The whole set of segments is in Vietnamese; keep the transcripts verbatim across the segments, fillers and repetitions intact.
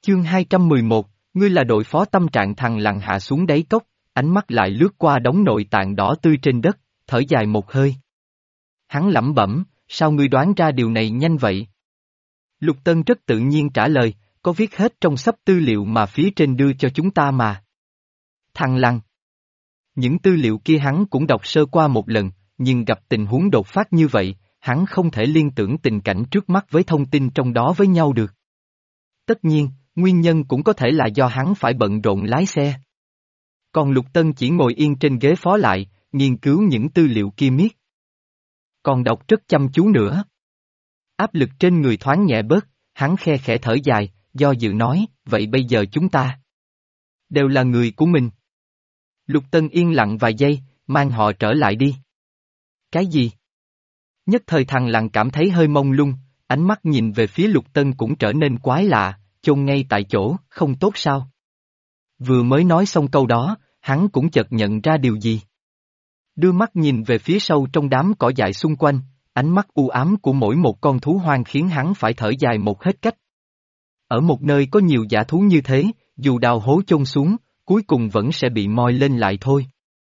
Chương hai trăm mười một, ngươi là đội phó. Tâm trạng thằng lằn hạ xuống đáy cốc, ánh mắt lại lướt qua đống nội tạng đỏ tươi trên đất, thở dài một hơi. Hắn lẩm bẩm, sao ngươi đoán ra điều này nhanh vậy? Lục Tân rất tự nhiên trả lời, có viết hết trong sắp tư liệu mà phía trên đưa cho chúng ta mà. Thằng lằn. Những tư liệu kia hắn cũng đọc sơ qua một lần, nhưng gặp tình huống đột phát như vậy, hắn không thể liên tưởng tình cảnh trước mắt với thông tin trong đó với nhau được. Tất nhiên, nguyên nhân cũng có thể là do hắn phải bận rộn lái xe. Còn Lục Tân chỉ ngồi yên trên ghế phó lại, nghiên cứu những tư liệu kia miết. Còn đọc rất chăm chú nữa. Áp lực trên người thoáng nhẹ bớt, hắn khe khẽ thở dài, do dự nói, vậy bây giờ chúng ta đều là người của mình. Lục Tân yên lặng vài giây, mang họ trở lại đi. Cái gì? Nhất thời thằng lằn cảm thấy hơi mông lung, ánh mắt nhìn về phía Lục Tân cũng trở nên quái lạ, chôn ngay tại chỗ, không tốt sao? Vừa mới nói xong câu đó, hắn cũng chợt nhận ra điều gì. Đưa mắt nhìn về phía sâu trong đám cỏ dại xung quanh, ánh mắt u ám của mỗi một con thú hoang khiến hắn phải thở dài một hết cách. Ở một nơi có nhiều dã thú như thế, dù đào hố chôn xuống, cuối cùng vẫn sẽ bị moi lên lại thôi.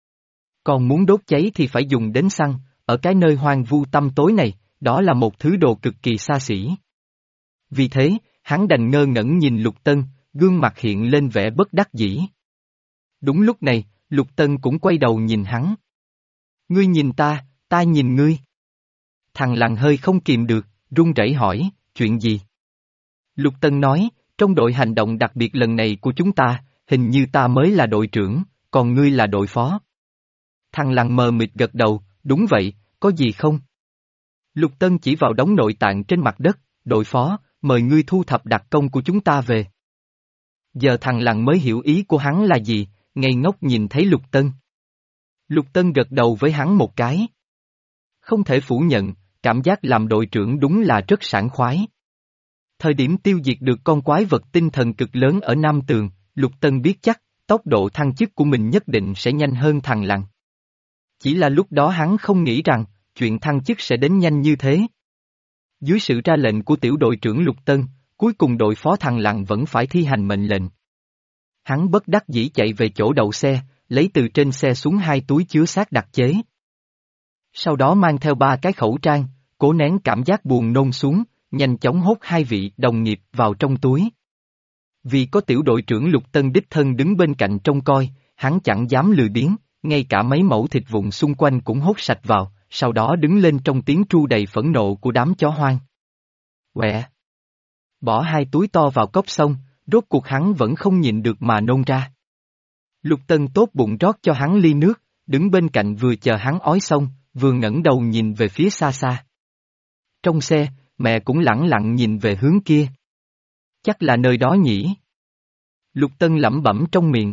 Còn muốn đốt cháy thì phải dùng đến xăng, ở cái nơi hoang vu tăm tối này, đó là một thứ đồ cực kỳ xa xỉ. Vì thế, hắn đành ngơ ngẩn nhìn Lục Tân, gương mặt hiện lên vẻ bất đắc dĩ. Đúng lúc này, Lục Tân cũng quay đầu nhìn hắn. Ngươi nhìn ta, ta nhìn ngươi. Thằng lằn hơi không kìm được, run rẩy hỏi, chuyện gì? Lục Tân nói, trong đội hành động đặc biệt lần này của chúng ta, hình như ta mới là đội trưởng, còn ngươi là đội phó. Thằng lằn mờ mịt gật đầu, đúng vậy, có gì không? Lục Tân chỉ vào đống nội tạng trên mặt đất, đội phó, mời ngươi thu thập đặc công của chúng ta về. Giờ thằng lằn mới hiểu ý của hắn là gì, ngây ngốc nhìn thấy Lục Tân. Lục Tân gật đầu với hắn một cái. Không thể phủ nhận, cảm giác làm đội trưởng đúng là rất sảng khoái. Thời điểm tiêu diệt được con quái vật tinh thần cực lớn ở Nam Tường, Lục Tân biết chắc, tốc độ thăng chức của mình nhất định sẽ nhanh hơn thằng lằn. Chỉ là lúc đó hắn không nghĩ rằng, chuyện thăng chức sẽ đến nhanh như thế. Dưới sự ra lệnh của tiểu đội trưởng Lục Tân, cuối cùng đội phó thằng lằn vẫn phải thi hành mệnh lệnh. Hắn bất đắc dĩ chạy về chỗ đậu xe, lấy từ trên xe xuống hai túi chứa xác đặc chế. Sau đó mang theo ba cái khẩu trang, cố nén cảm giác buồn nôn xuống, nhanh chóng hốt hai vị đồng nghiệp vào trong túi. Vì có tiểu đội trưởng Lục Tân đích thân đứng bên cạnh trông coi, hắn chẳng dám lười biếng, ngay cả mấy mẩu thịt vụn xung quanh cũng hốt sạch vào, sau đó đứng lên trong tiếng tru đầy phẫn nộ của đám chó hoang. Quẹ! Bỏ hai túi to vào cốc xong, rốt cuộc hắn vẫn không nhịn được mà nôn ra. Lục Tân tốt bụng rót cho hắn ly nước, đứng bên cạnh vừa chờ hắn ói xong, vừa ngẩng đầu nhìn về phía xa xa. Trong xe, mẹ cũng lẳng lặng nhìn về hướng kia. Chắc là nơi đó nhỉ? Lục Tân lẩm bẩm trong miệng.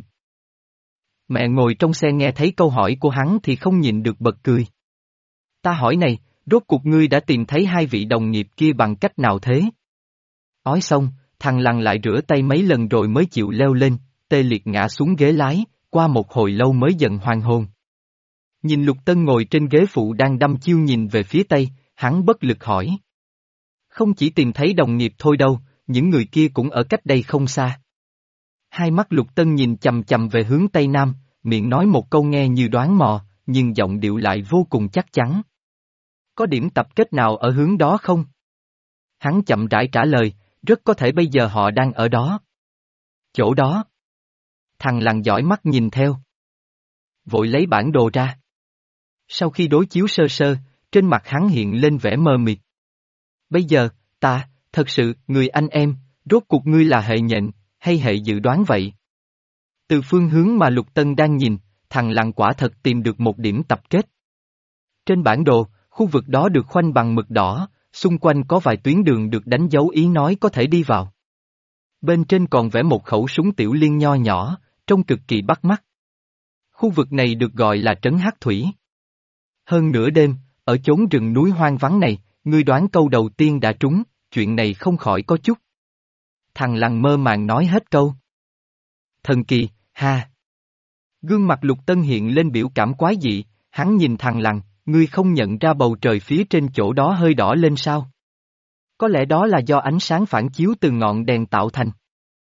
Mẹ ngồi trong xe nghe thấy câu hỏi của hắn thì không nhịn được bật cười. Ta hỏi này, rốt cuộc ngươi đã tìm thấy hai vị đồng nghiệp kia bằng cách nào thế? Ói xong, thằng lằn lại rửa tay mấy lần rồi mới chịu leo lên, tê liệt ngã xuống ghế lái, qua một hồi lâu mới dần hoàn hồn. Nhìn Lục Tân ngồi trên ghế phụ đang đăm chiêu nhìn về phía tây, hắn bất lực hỏi. Không chỉ tìm thấy đồng nghiệp thôi đâu, những người kia cũng ở cách đây không xa. Hai mắt Lục Tân nhìn chầm chầm về hướng tây nam, miệng nói một câu nghe như đoán mò, nhưng giọng điệu lại vô cùng chắc chắn. Có điểm tập kết nào ở hướng đó không? Hắn chậm rãi trả lời, rất có thể bây giờ họ đang ở đó. Chỗ đó. Thằng lằn giỏi mắt nhìn theo. Vội lấy bản đồ ra. Sau khi đối chiếu sơ sơ, trên mặt hắn hiện lên vẻ mờ mịt. Bây giờ, ta, thật sự, người anh em, rốt cuộc ngươi là hệ nhện, hay hệ dự đoán vậy? Từ phương hướng mà Lục Tân đang nhìn, thằng lằn quả thật tìm được một điểm tập kết. Trên bản đồ, khu vực đó được khoanh bằng mực đỏ, xung quanh có vài tuyến đường được đánh dấu ý nói có thể đi vào. Bên trên còn vẽ một khẩu súng tiểu liên nho nhỏ, trông cực kỳ bắt mắt. Khu vực này được gọi là trấn Hắc Thủy. Hơn nửa đêm, ở chốn rừng núi hoang vắng này, ngươi đoán câu đầu tiên đã trúng, chuyện này không khỏi có chút. Thằng lằn mơ màng nói hết câu. Thần kỳ, ha. Gương mặt Lục Tân hiện lên biểu cảm quái dị, hắn nhìn thằng lằn, ngươi không nhận ra bầu trời phía trên chỗ đó hơi đỏ lên sao? Có lẽ đó là do ánh sáng phản chiếu từ ngọn đèn tạo thành.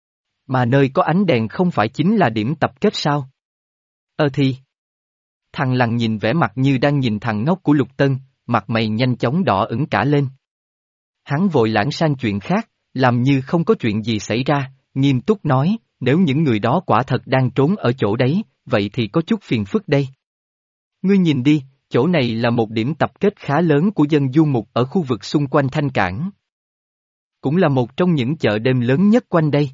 Mà nơi có ánh đèn không phải chính là điểm tập kết sao? Ờ thì. Thằng Lằn nhìn vẻ mặt như đang nhìn thằng ngốc của Lục Tân, mặt mày nhanh chóng đỏ ửng cả lên. Hắn vội lãng sang chuyện khác, làm như không có chuyện gì xảy ra, nghiêm túc nói, nếu những người đó quả thật đang trốn ở chỗ đấy, vậy thì có chút phiền phức đây. Ngươi nhìn đi, chỗ này là một điểm tập kết khá lớn của dân du mục ở khu vực xung quanh Thanh Cảng. Cũng là một trong những chợ đêm lớn nhất quanh đây.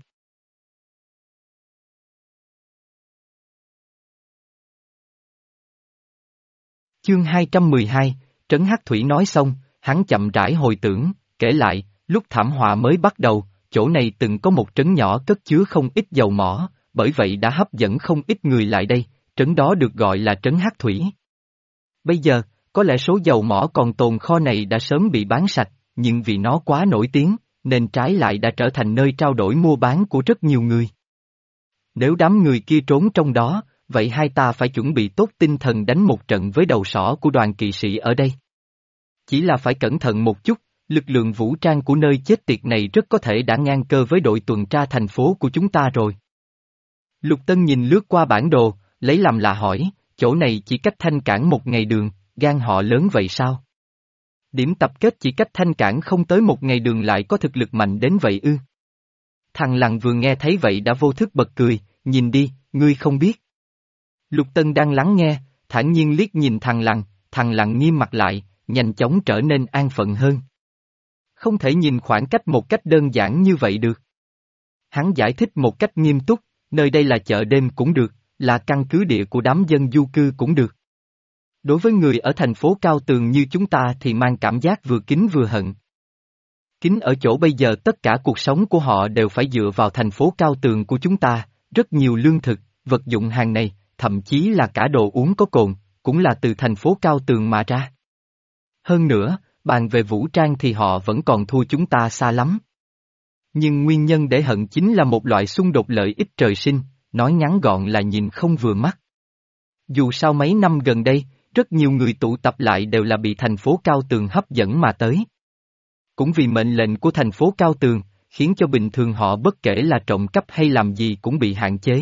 Chương hai trăm mười hai, Trấn Hắc Thủy nói xong, hắn chậm rãi hồi tưởng, kể lại, lúc thảm họa mới bắt đầu, chỗ này từng có một trấn nhỏ cất chứa không ít dầu mỏ, bởi vậy đã hấp dẫn không ít người lại đây, trấn đó được gọi là Trấn Hắc Thủy. Bây giờ, có lẽ số dầu mỏ còn tồn kho này đã sớm bị bán sạch, nhưng vì nó quá nổi tiếng, nên trái lại đã trở thành nơi trao đổi mua bán của rất nhiều người. Nếu đám người kia trốn trong đó, vậy hai ta phải chuẩn bị tốt tinh thần đánh một trận với đầu sỏ của đoàn kỵ sĩ ở đây. Chỉ là phải cẩn thận một chút, lực lượng vũ trang của nơi chết tiệt này rất có thể đã ngang cơ với đội tuần tra thành phố của chúng ta rồi. Lục Tân nhìn lướt qua bản đồ, lấy làm lạ hỏi, chỗ này chỉ cách Thanh Cảng một ngày đường, gan họ lớn vậy sao? Điểm tập kết chỉ cách Thanh Cảng không tới một ngày đường lại có thực lực mạnh đến vậy ư? Thằng Lằn vừa nghe thấy vậy đã vô thức bật cười, nhìn đi, ngươi không biết. Lục Tân đang lắng nghe, thản nhiên liếc nhìn thằng Lằn, thằng Lằn nghiêm mặt lại, nhanh chóng trở nên an phận hơn. Không thể nhìn khoảng cách một cách đơn giản như vậy được. Hắn giải thích một cách nghiêm túc, nơi đây là chợ đêm cũng được, là căn cứ địa của đám dân du cư cũng được. Đối với người ở thành phố cao tường như chúng ta thì mang cảm giác vừa kính vừa hận. Kính ở chỗ bây giờ tất cả cuộc sống của họ đều phải dựa vào thành phố cao tường của chúng ta, rất nhiều lương thực, vật dụng hàng này, thậm chí là cả đồ uống có cồn, cũng là từ thành phố cao tường mà ra. Hơn nữa, bàn về vũ trang thì họ vẫn còn thua chúng ta xa lắm. Nhưng nguyên nhân để hận chính là một loại xung đột lợi ích trời sinh, nói ngắn gọn là nhìn không vừa mắt. Dù sao mấy năm gần đây, rất nhiều người tụ tập lại đều là bị thành phố cao tường hấp dẫn mà tới. Cũng vì mệnh lệnh của thành phố cao tường, khiến cho bình thường họ bất kể là trộm cắp hay làm gì cũng bị hạn chế.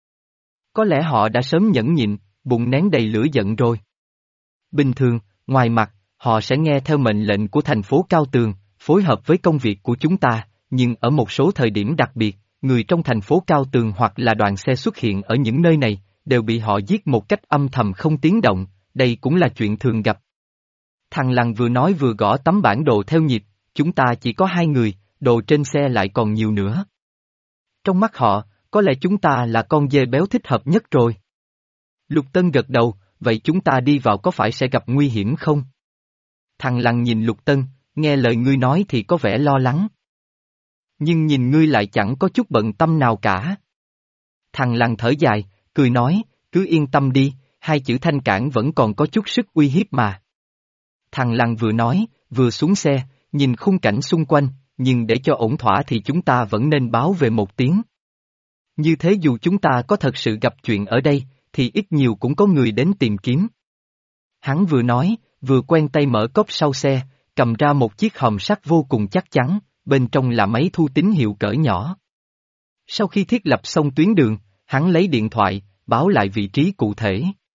Có lẽ họ đã sớm nhẫn nhịn, bụng nén đầy lửa giận rồi. Bình thường, ngoài mặt, họ sẽ nghe theo mệnh lệnh của thành phố cao tường, phối hợp với công việc của chúng ta, nhưng ở một số thời điểm đặc biệt, người trong thành phố cao tường hoặc là đoàn xe xuất hiện ở những nơi này, đều bị họ giết một cách âm thầm không tiếng động, đây cũng là chuyện thường gặp. Thằng Lằn vừa nói vừa gõ tấm bản đồ theo nhịp, chúng ta chỉ có hai người, đồ trên xe lại còn nhiều nữa. Trong mắt họ, có lẽ chúng ta là con dê béo thích hợp nhất rồi. Lục Tân gật đầu, vậy chúng ta đi vào có phải sẽ gặp nguy hiểm không? Thằng Lằn nhìn Lục Tân, nghe lời ngươi nói thì có vẻ lo lắng. Nhưng nhìn ngươi lại chẳng có chút bận tâm nào cả. Thằng Lằn thở dài, cười nói, cứ yên tâm đi, hai chữ Thanh Cảng vẫn còn có chút sức uy hiếp mà. Thằng Lằn vừa nói, vừa xuống xe, nhìn khung cảnh xung quanh, nhưng để cho ổn thỏa thì chúng ta vẫn nên báo về một tiếng. Như thế dù chúng ta có thật sự gặp chuyện ở đây, thì ít nhiều cũng có người đến tìm kiếm. Hắn vừa nói, vừa quen tay mở cốp sau xe, cầm ra một chiếc hòm sắt vô cùng chắc chắn, bên trong là máy thu tín hiệu cỡ nhỏ. Sau khi thiết lập xong tuyến đường, hắn lấy điện thoại, báo lại vị trí cụ thể.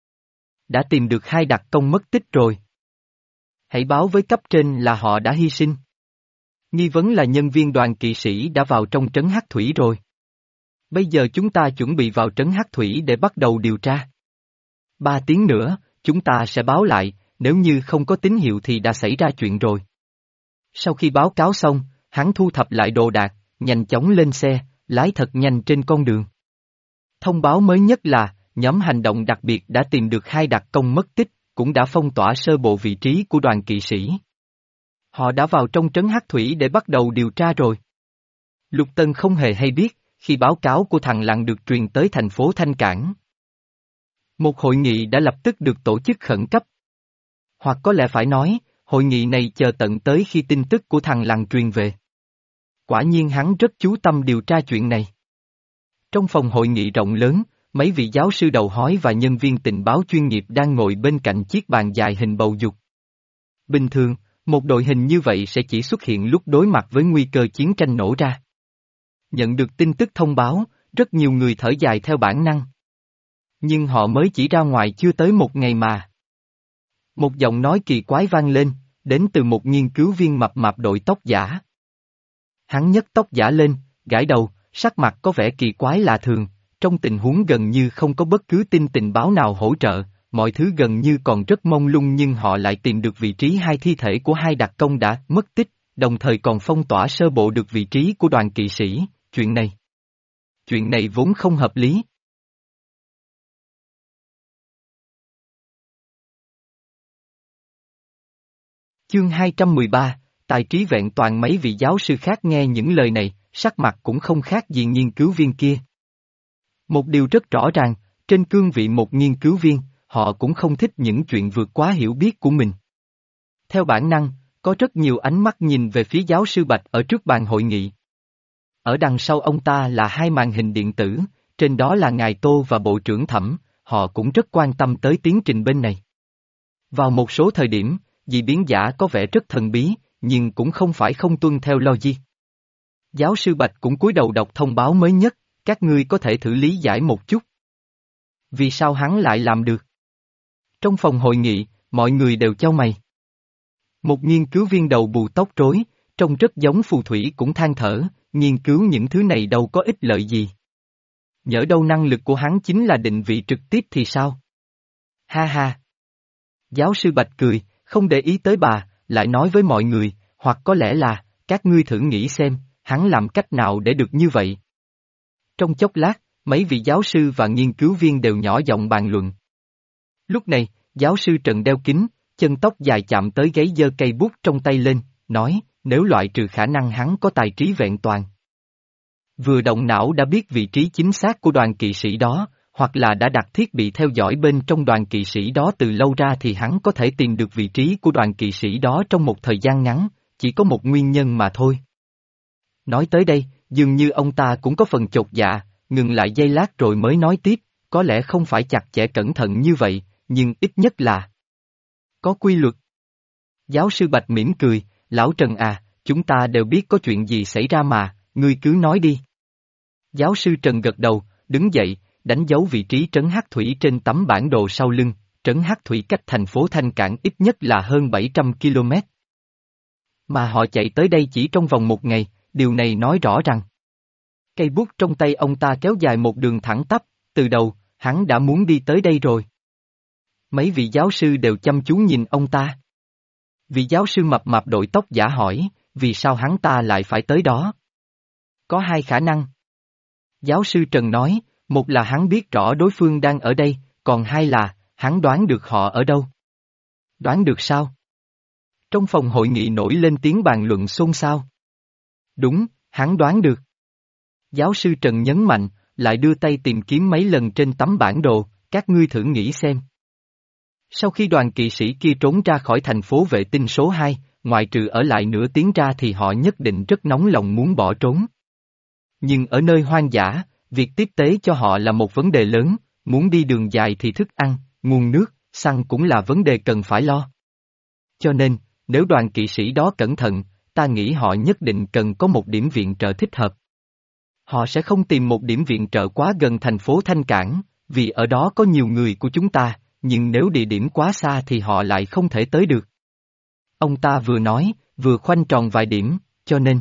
Đã tìm được hai đặc công mất tích rồi. Hãy báo với cấp trên là họ đã hy sinh. Nghi vấn là nhân viên đoàn kỵ sĩ đã vào trong trấn Hắc Thủy rồi. Bây giờ chúng ta chuẩn bị vào trấn Hắc Thủy để bắt đầu điều tra. Ba tiếng nữa, chúng ta sẽ báo lại, nếu như không có tín hiệu thì đã xảy ra chuyện rồi. Sau khi báo cáo xong, hắn thu thập lại đồ đạc, nhanh chóng lên xe, lái thật nhanh trên con đường. Thông báo mới nhất là, nhóm hành động đặc biệt đã tìm được hai đặc công mất tích, cũng đã phong tỏa sơ bộ vị trí của đoàn kỵ sĩ. Họ đã vào trong trấn Hắc Thủy để bắt đầu điều tra rồi. Lục Tân không hề hay biết, khi báo cáo của thằng Lằn được truyền tới thành phố Thanh Cảng. Một hội nghị đã lập tức được tổ chức khẩn cấp. Hoặc có lẽ phải nói, hội nghị này chờ tận tới khi tin tức của thằng Lằn truyền về. Quả nhiên hắn rất chú tâm điều tra chuyện này. Trong phòng hội nghị rộng lớn, mấy vị giáo sư đầu hói và nhân viên tình báo chuyên nghiệp đang ngồi bên cạnh chiếc bàn dài hình bầu dục. Bình thường, một đội hình như vậy sẽ chỉ xuất hiện lúc đối mặt với nguy cơ chiến tranh nổ ra. Nhận được tin tức thông báo, rất nhiều người thở dài theo bản năng. Nhưng họ mới chỉ ra ngoài chưa tới một ngày mà. Một giọng nói kỳ quái vang lên, đến từ một nghiên cứu viên mập mạp đội tóc giả. Hắn nhấc tóc giả lên, gãi đầu, sắc mặt có vẻ kỳ quái lạ thường, trong tình huống gần như không có bất cứ tin tình báo nào hỗ trợ, mọi thứ gần như còn rất mông lung nhưng họ lại tìm được vị trí hai thi thể của hai đặc công đã mất tích, đồng thời còn phong tỏa sơ bộ được vị trí của đoàn kỵ sĩ, chuyện này. Chuyện này vốn không hợp lý. Chương hai trăm mười ba, Tài trí vẹn toàn. Mấy vị giáo sư khác nghe những lời này, sắc mặt cũng không khác gì nghiên cứu viên kia. Một điều rất rõ ràng, trên cương vị một nghiên cứu viên, họ cũng không thích những chuyện vượt quá hiểu biết của mình. Theo bản năng, có rất nhiều ánh mắt nhìn về phía giáo sư Bạch ở trước bàn hội nghị. Ở đằng sau ông ta là hai màn hình điện tử, trên đó là ngài Tô và Bộ trưởng Thẩm, họ cũng rất quan tâm tới tiến trình bên này. Vào một số thời điểm, dị biến giả có vẻ rất thần bí, nhưng cũng không phải không tuân theo logic. Giáo sư Bạch cũng cúi đầu đọc thông báo mới nhất, các ngươi có thể thử lý giải một chút. Vì sao hắn lại làm được? Trong phòng hội nghị, mọi người đều chau mày. Một nghiên cứu viên đầu bù tóc rối, trông rất giống phù thủy cũng than thở, nghiên cứu những thứ này đâu có ích lợi gì. Nhỡ đâu năng lực của hắn chính là định vị trực tiếp thì sao? Ha ha! Giáo sư Bạch cười, không để ý tới bà, lại nói với mọi người, hoặc có lẽ là, các ngươi thử nghĩ xem, hắn làm cách nào để được như vậy. Trong chốc lát, mấy vị giáo sư và nghiên cứu viên đều nhỏ giọng bàn luận. Lúc này, giáo sư Trần đeo kính, chân tóc dài chạm tới gáy giơ cây bút trong tay lên, nói, nếu loại trừ khả năng hắn có tài trí vẹn toàn. Vừa động não đã biết vị trí chính xác của đoàn kỵ sĩ đó, hoặc là đã đặt thiết bị theo dõi bên trong đoàn kỵ sĩ đó từ lâu ra thì hắn có thể tìm được vị trí của đoàn kỵ sĩ đó trong một thời gian ngắn, chỉ có một nguyên nhân mà thôi. Nói tới đây, dường như ông ta cũng có phần chột dạ, ngừng lại giây lát rồi mới nói tiếp, có lẽ không phải chặt chẽ cẩn thận như vậy, nhưng ít nhất là có quy luật. Giáo sư Bạch mỉm cười, lão Trần à, chúng ta đều biết có chuyện gì xảy ra mà, ngươi cứ nói đi. Giáo sư Trần gật đầu, đứng dậy, đánh dấu vị trí trấn Hắc Thủy trên tấm bản đồ sau lưng, trấn Hắc Thủy cách thành phố Thanh Cảng ít nhất là hơn bảy trăm ki lô mét. Mà họ chạy tới đây chỉ trong vòng một ngày, điều này nói rõ rằng cây bút trong tay ông ta kéo dài một đường thẳng tắp, từ đầu, hắn đã muốn đi tới đây rồi. Mấy vị giáo sư đều chăm chú nhìn ông ta. Vị giáo sư mập mạp đội tóc giả hỏi, vì sao hắn ta lại phải tới đó? Có hai khả năng. Giáo sư Trần nói, một là hắn biết rõ đối phương đang ở đây, còn hai là, hắn đoán được họ ở đâu. Đoán được sao? Trong phòng hội nghị nổi lên tiếng bàn luận xôn xao. Đúng, hắn đoán được. Giáo sư Trần nhấn mạnh, lại đưa tay tìm kiếm mấy lần trên tấm bản đồ, các ngươi thử nghĩ xem. Sau khi đoàn kỵ sĩ kia trốn ra khỏi thành phố vệ tinh số hai, ngoại trừ ở lại nửa tiếng ra thì họ nhất định rất nóng lòng muốn bỏ trốn. Nhưng ở nơi hoang dã, việc tiếp tế cho họ là một vấn đề lớn, muốn đi đường dài thì thức ăn, nguồn nước, xăng cũng là vấn đề cần phải lo. Cho nên, nếu đoàn kỵ sĩ đó cẩn thận, ta nghĩ họ nhất định cần có một điểm viện trợ thích hợp. Họ sẽ không tìm một điểm viện trợ quá gần thành phố Thanh Cảng, vì ở đó có nhiều người của chúng ta, nhưng nếu địa điểm quá xa thì họ lại không thể tới được. Ông ta vừa nói, vừa khoanh tròn vài điểm, cho nên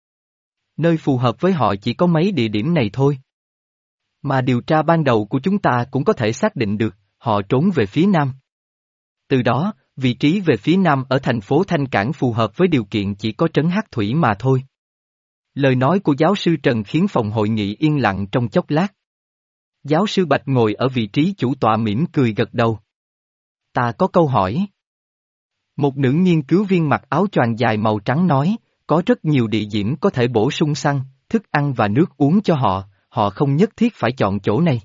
nơi phù hợp với họ chỉ có mấy địa điểm này thôi. Mà điều tra ban đầu của chúng ta cũng có thể xác định được, họ trốn về phía nam. Từ đó, vị trí về phía nam ở thành phố Thanh Cảng phù hợp với điều kiện chỉ có trấn Hắc Thủy mà thôi. Lời nói của giáo sư Trần khiến phòng hội nghị yên lặng trong chốc lát. Giáo sư Bạch ngồi ở vị trí chủ tọa mỉm cười gật đầu. Ta có câu hỏi. Một nữ nghiên cứu viên mặc áo choàng dài màu trắng nói, có rất nhiều địa điểm có thể bổ sung xăng, thức ăn và nước uống cho họ, họ không nhất thiết phải chọn chỗ này.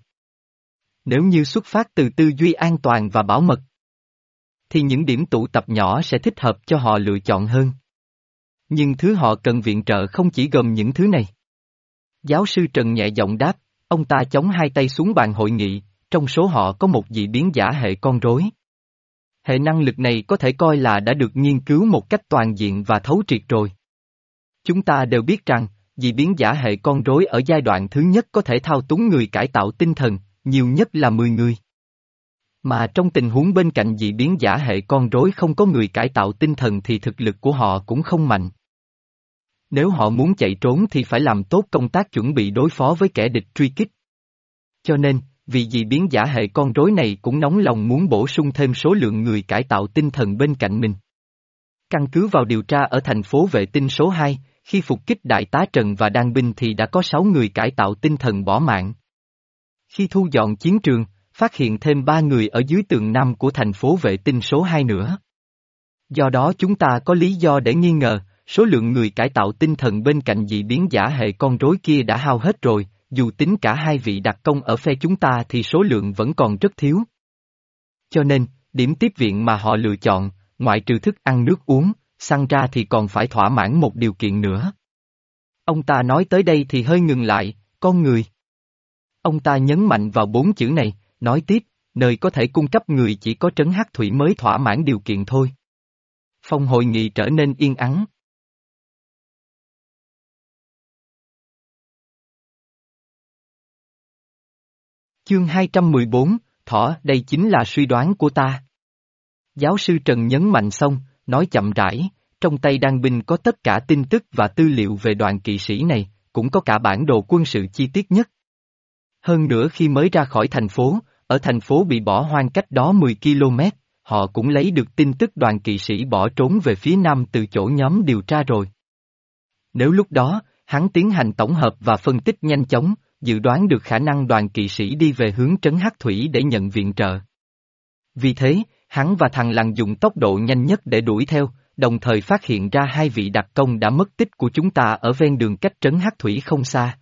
Nếu như xuất phát từ tư duy an toàn và bảo mật, thì những điểm tụ tập nhỏ sẽ thích hợp cho họ lựa chọn hơn. Nhưng thứ họ cần viện trợ không chỉ gồm những thứ này. Giáo sư Trần nhẹ giọng đáp, ông ta chống hai tay xuống bàn hội nghị, trong số họ có một dị biến giả hệ con rối. Hệ năng lực này có thể coi là đã được nghiên cứu một cách toàn diện và thấu triệt rồi. Chúng ta đều biết rằng, dị biến giả hệ con rối ở giai đoạn thứ nhất có thể thao túng người cải tạo tinh thần, nhiều nhất là mười người. Mà trong tình huống bên cạnh dị biến giả hệ con rối không có người cải tạo tinh thần thì thực lực của họ cũng không mạnh. Nếu họ muốn chạy trốn thì phải làm tốt công tác chuẩn bị đối phó với kẻ địch truy kích. Cho nên, vì dị biến giả hệ con rối này cũng nóng lòng muốn bổ sung thêm số lượng người cải tạo tinh thần bên cạnh mình. Căn cứ vào điều tra ở thành phố vệ tinh số hai, khi phục kích đại tá Trần và đan binh thì đã có sáu người cải tạo tinh thần bỏ mạng. Khi thu dọn chiến trường, phát hiện thêm ba người ở dưới tường nam của thành phố vệ tinh số hai nữa. Do đó chúng ta có lý do để nghi ngờ, số lượng người cải tạo tinh thần bên cạnh dị biến giả hệ con rối kia đã hao hết rồi, dù tính cả hai vị đặc công ở phe chúng ta thì số lượng vẫn còn rất thiếu. Cho nên, điểm tiếp viện mà họ lựa chọn, ngoại trừ thức ăn nước uống, xăng ra thì còn phải thỏa mãn một điều kiện nữa. Ông ta nói tới đây thì hơi ngừng lại, con người. Ông ta nhấn mạnh vào bốn chữ này, nói tiếp, nơi có thể cung cấp người chỉ có trấn Hắc Thủy mới thỏa mãn điều kiện thôi. Phòng hội nghị trở nên yên ắng. Chương hai trăm mười bốn, Thỏ, đây chính là suy đoán của ta. Giáo sư Trần nhấn mạnh xong, nói chậm rãi, trong tay đan binh có tất cả tin tức và tư liệu về đoàn kỵ sĩ này, cũng có cả bản đồ quân sự chi tiết nhất. Hơn nữa khi mới ra khỏi thành phố, ở thành phố bị bỏ hoang cách đó mười ki lô mét, họ cũng lấy được tin tức đoàn kỵ sĩ bỏ trốn về phía nam từ chỗ nhóm điều tra rồi. Nếu lúc đó, hắn tiến hành tổng hợp và phân tích nhanh chóng, dự đoán được khả năng đoàn kỵ sĩ đi về hướng trấn Hắc Thủy để nhận viện trợ. Vì thế, hắn và thằng Lằn dùng tốc độ nhanh nhất để đuổi theo, đồng thời phát hiện ra hai vị đặc công đã mất tích của chúng ta ở ven đường cách trấn Hắc Thủy không xa.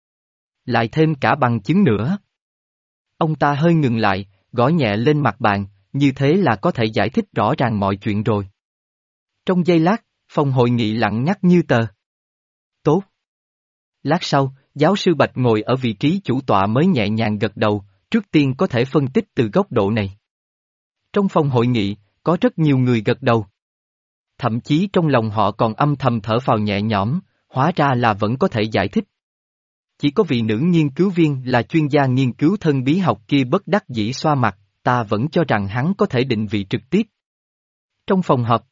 Lại thêm cả bằng chứng nữa. Ông ta hơi ngừng lại, gõ nhẹ lên mặt bàn, như thế là có thể giải thích rõ ràng mọi chuyện rồi. Trong giây lát, phòng hội nghị lặng ngắt như tờ. Tốt. Lát sau, giáo sư Bạch ngồi ở vị trí chủ tọa mới nhẹ nhàng gật đầu, trước tiên có thể phân tích từ góc độ này. Trong phòng hội nghị, có rất nhiều người gật đầu. Thậm chí trong lòng họ còn âm thầm thở phào nhẹ nhõm, hóa ra là vẫn có thể giải thích. Chỉ có vị nữ nghiên cứu viên là chuyên gia nghiên cứu thân bí học kia bất đắc dĩ xoa mặt, ta vẫn cho rằng hắn có thể định vị trực tiếp. Trong phòng họp,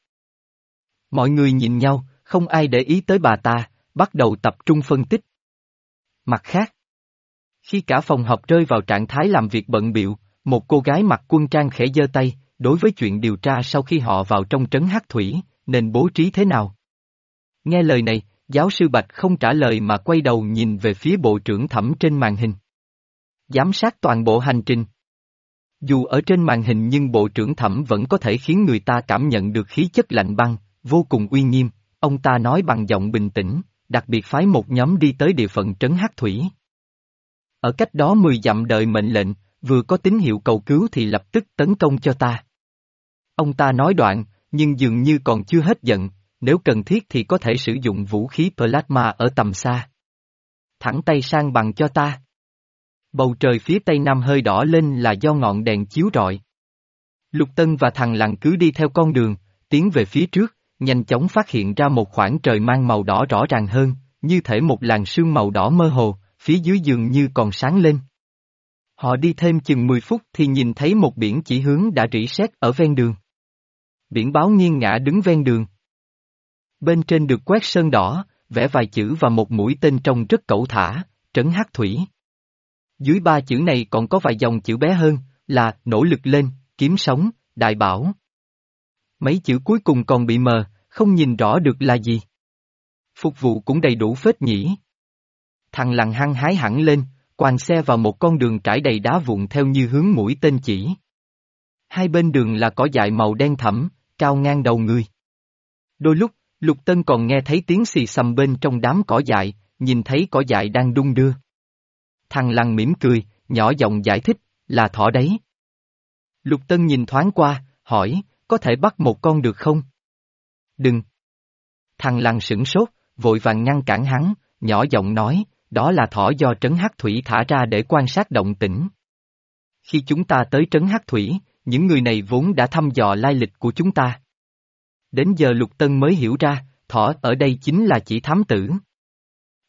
mọi người nhìn nhau, không ai để ý tới bà ta, bắt đầu tập trung phân tích. Mặt khác, khi cả phòng họp rơi vào trạng thái làm việc bận bịu, một cô gái mặc quân trang khẽ giơ tay, đối với chuyện điều tra sau khi họ vào trong trấn Hắc Thủy, nên bố trí thế nào. Nghe lời này, giáo sư Bạch không trả lời mà quay đầu nhìn về phía bộ trưởng Thẩm trên màn hình. Giám sát toàn bộ hành trình. Dù ở trên màn hình nhưng bộ trưởng Thẩm vẫn có thể khiến người ta cảm nhận được khí chất lạnh băng, vô cùng uy nghiêm, ông ta nói bằng giọng bình tĩnh, đặc biệt phái một nhóm đi tới địa phận trấn Hắc Thủy. Ở cách đó mười dặm đợi mệnh lệnh, vừa có tín hiệu cầu cứu thì lập tức tấn công cho ta. Ông ta nói đoạn, nhưng dường như còn chưa hết giận, nếu cần thiết thì có thể sử dụng vũ khí plasma ở tầm xa. Thẳng tay sang bằng cho ta. Bầu trời phía tây nam hơi đỏ lên là do ngọn đèn chiếu rọi. Lục Tân và thằng Lằn cứ đi theo con đường, tiến về phía trước, nhanh chóng phát hiện ra một khoảng trời mang màu đỏ rõ ràng hơn, như thể một làn sương màu đỏ mơ hồ, phía dưới dường như còn sáng lên. Họ đi thêm chừng mười phút thì nhìn thấy một biển chỉ hướng đã rỉ sét ở ven đường. Biển báo nghiêng ngã đứng ven đường. Bên trên được quét sơn đỏ, vẽ vài chữ và một mũi tên trông rất cẩu thả, trấn Hắc Thủy. Dưới ba chữ này còn có vài dòng chữ bé hơn, là nỗ lực lên, kiếm sống, đại bảo. Mấy chữ cuối cùng còn bị mờ, không nhìn rõ được là gì. Phục vụ cũng đầy đủ phết nhỉ. Thằng Lằn hăng hái hẳn lên, quàng xe vào một con đường trải đầy đá vụn theo như hướng mũi tên chỉ. Hai bên đường là cỏ dại màu đen thẫm, cao ngang đầu người. Đôi lúc, Lục Tân còn nghe thấy tiếng xì xầm bên trong đám cỏ dại, nhìn thấy cỏ dại đang đung đưa. Thằng Lằn mỉm cười, nhỏ giọng giải thích, là thỏ đấy. Lục Tân nhìn thoáng qua, hỏi, có thể bắt một con được không? Đừng. Thằng Lằn sửng sốt, vội vàng ngăn cản hắn, nhỏ giọng nói, đó là thỏ do trấn Hắc Thủy thả ra để quan sát động tĩnh. Khi chúng ta tới trấn Hắc Thủy, những người này vốn đã thăm dò lai lịch của chúng ta. Đến giờ Lục Tân mới hiểu ra, thỏ ở đây chính là chỉ thám tử.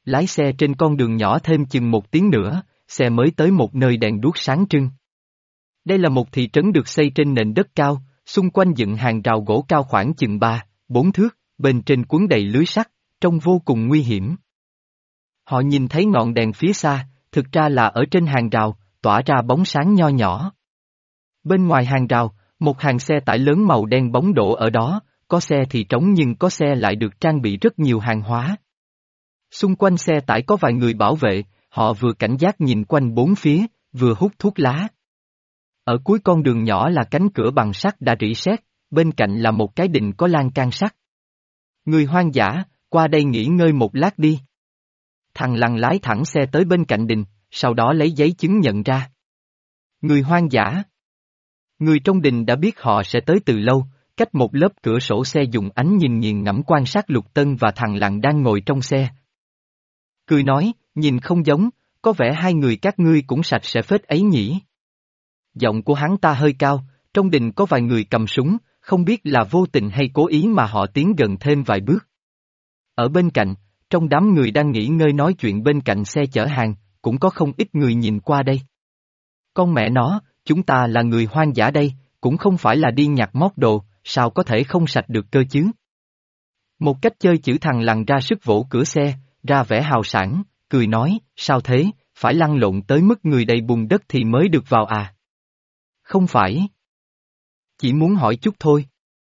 Lái xe trên con đường nhỏ thêm chừng một tiếng nữa, xe mới tới một nơi đèn đuốc sáng trưng. Đây là một thị trấn được xây trên nền đất cao, xung quanh dựng hàng rào gỗ cao khoảng chừng ba, bốn thước, bên trên quấn đầy lưới sắt, trông vô cùng nguy hiểm. Họ nhìn thấy ngọn đèn phía xa, thực ra là ở trên hàng rào, tỏa ra bóng sáng nho nhỏ. Bên ngoài hàng rào, một hàng xe tải lớn màu đen bóng đổ ở đó, có xe thì trống nhưng có xe lại được trang bị rất nhiều hàng hóa. Xung quanh xe tải có vài người bảo vệ, họ vừa cảnh giác nhìn quanh bốn phía, vừa hút thuốc lá. Ở cuối con đường nhỏ là cánh cửa bằng sắt đã rỉ sét, bên cạnh là một cái đình có lan can sắt. Người hoang dã, qua đây nghỉ ngơi một lát đi. Thằng Lằn lái thẳng xe tới bên cạnh đình, sau đó lấy giấy chứng nhận ra. Người hoang dã. Người trong đình đã biết họ sẽ tới từ lâu, cách một lớp cửa sổ xe dùng ánh nhìn nghiền ngẫm quan sát Lục Tân và thằng Lằn đang ngồi trong xe. Cười nói, nhìn không giống, có vẻ hai người các ngươi cũng sạch sẽ phết ấy nhỉ. Giọng của hắn ta hơi cao, trong đình có vài người cầm súng, không biết là vô tình hay cố ý mà họ tiến gần thêm vài bước. Ở bên cạnh, trong đám người đang nghỉ ngơi nói chuyện bên cạnh xe chở hàng, cũng có không ít người nhìn qua đây. Con mẹ nó, chúng ta là người hoang dã đây, cũng không phải là đi nhặt móc đồ, sao có thể không sạch được cơ chứ? Một cách chơi chữ thằng Lằn ra sức vỗ cửa xe, ra vẻ hào sảng, cười nói, sao thế, phải lăn lộn tới mức người đầy bùn đất thì mới được vào à? Không phải. Chỉ muốn hỏi chút thôi.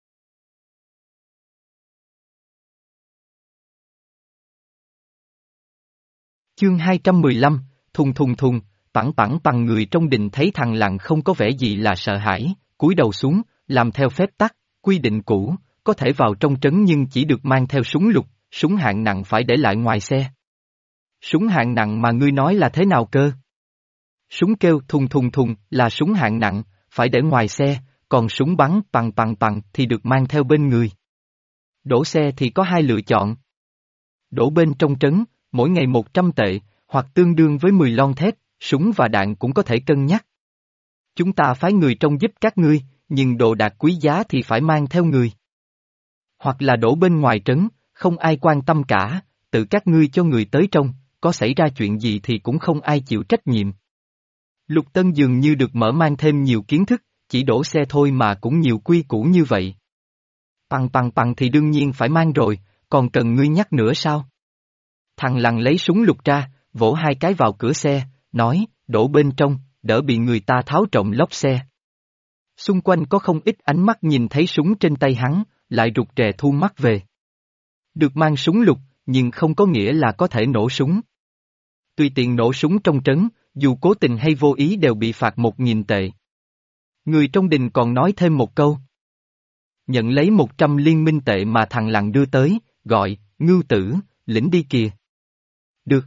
Chương hai trăm mười lăm, thùng thùng thùng, pẳng pẳng bằng người trong đình thấy thằng Lằn không có vẻ gì là sợ hãi, cúi đầu xuống, làm theo phép tắc, quy định cũ, có thể vào trong trấn nhưng chỉ được mang theo súng lục, súng hạng nặng phải để lại ngoài xe. Súng hạng nặng mà ngươi nói là thế nào cơ? Súng kêu thùng thùng thùng là súng hạng nặng, phải để ngoài xe, còn súng bắn pằng pằng pằng thì được mang theo bên người. Đổ xe thì có hai lựa chọn. Đổ bên trong trấn, mỗi ngày một trăm tệ, hoặc tương đương với mười lon thép, súng và đạn cũng có thể cân nhắc. Chúng ta phái người trông giúp các ngươi, nhưng đồ đạc quý giá thì phải mang theo người. Hoặc là đổ bên ngoài trấn, không ai quan tâm cả, tự các ngươi cho người tới trông, có xảy ra chuyện gì thì cũng không ai chịu trách nhiệm. Lục Tân dường như được mở mang thêm nhiều kiến thức, chỉ đổ xe thôi mà cũng nhiều quy củ như vậy. Pằng pằng pằng thì đương nhiên phải mang rồi, còn cần ngươi nhắc nữa sao? Thằng Lằn lấy súng lục ra, vỗ hai cái vào cửa xe, nói, đổ bên trong, đỡ bị người ta tháo trộm lốp xe. Xung quanh có không ít ánh mắt nhìn thấy súng trên tay hắn, lại rụt rè thu mắt về. Được mang súng lục, nhưng không có nghĩa là có thể nổ súng. Tùy tiện nổ súng trong trấn, dù cố tình hay vô ý đều bị phạt một nghìn tệ. Người trong đình còn nói thêm một câu. Nhận lấy một trăm liên minh tệ mà thằng Lằn đưa tới, gọi, ngưu tử, lĩnh đi kìa. Được.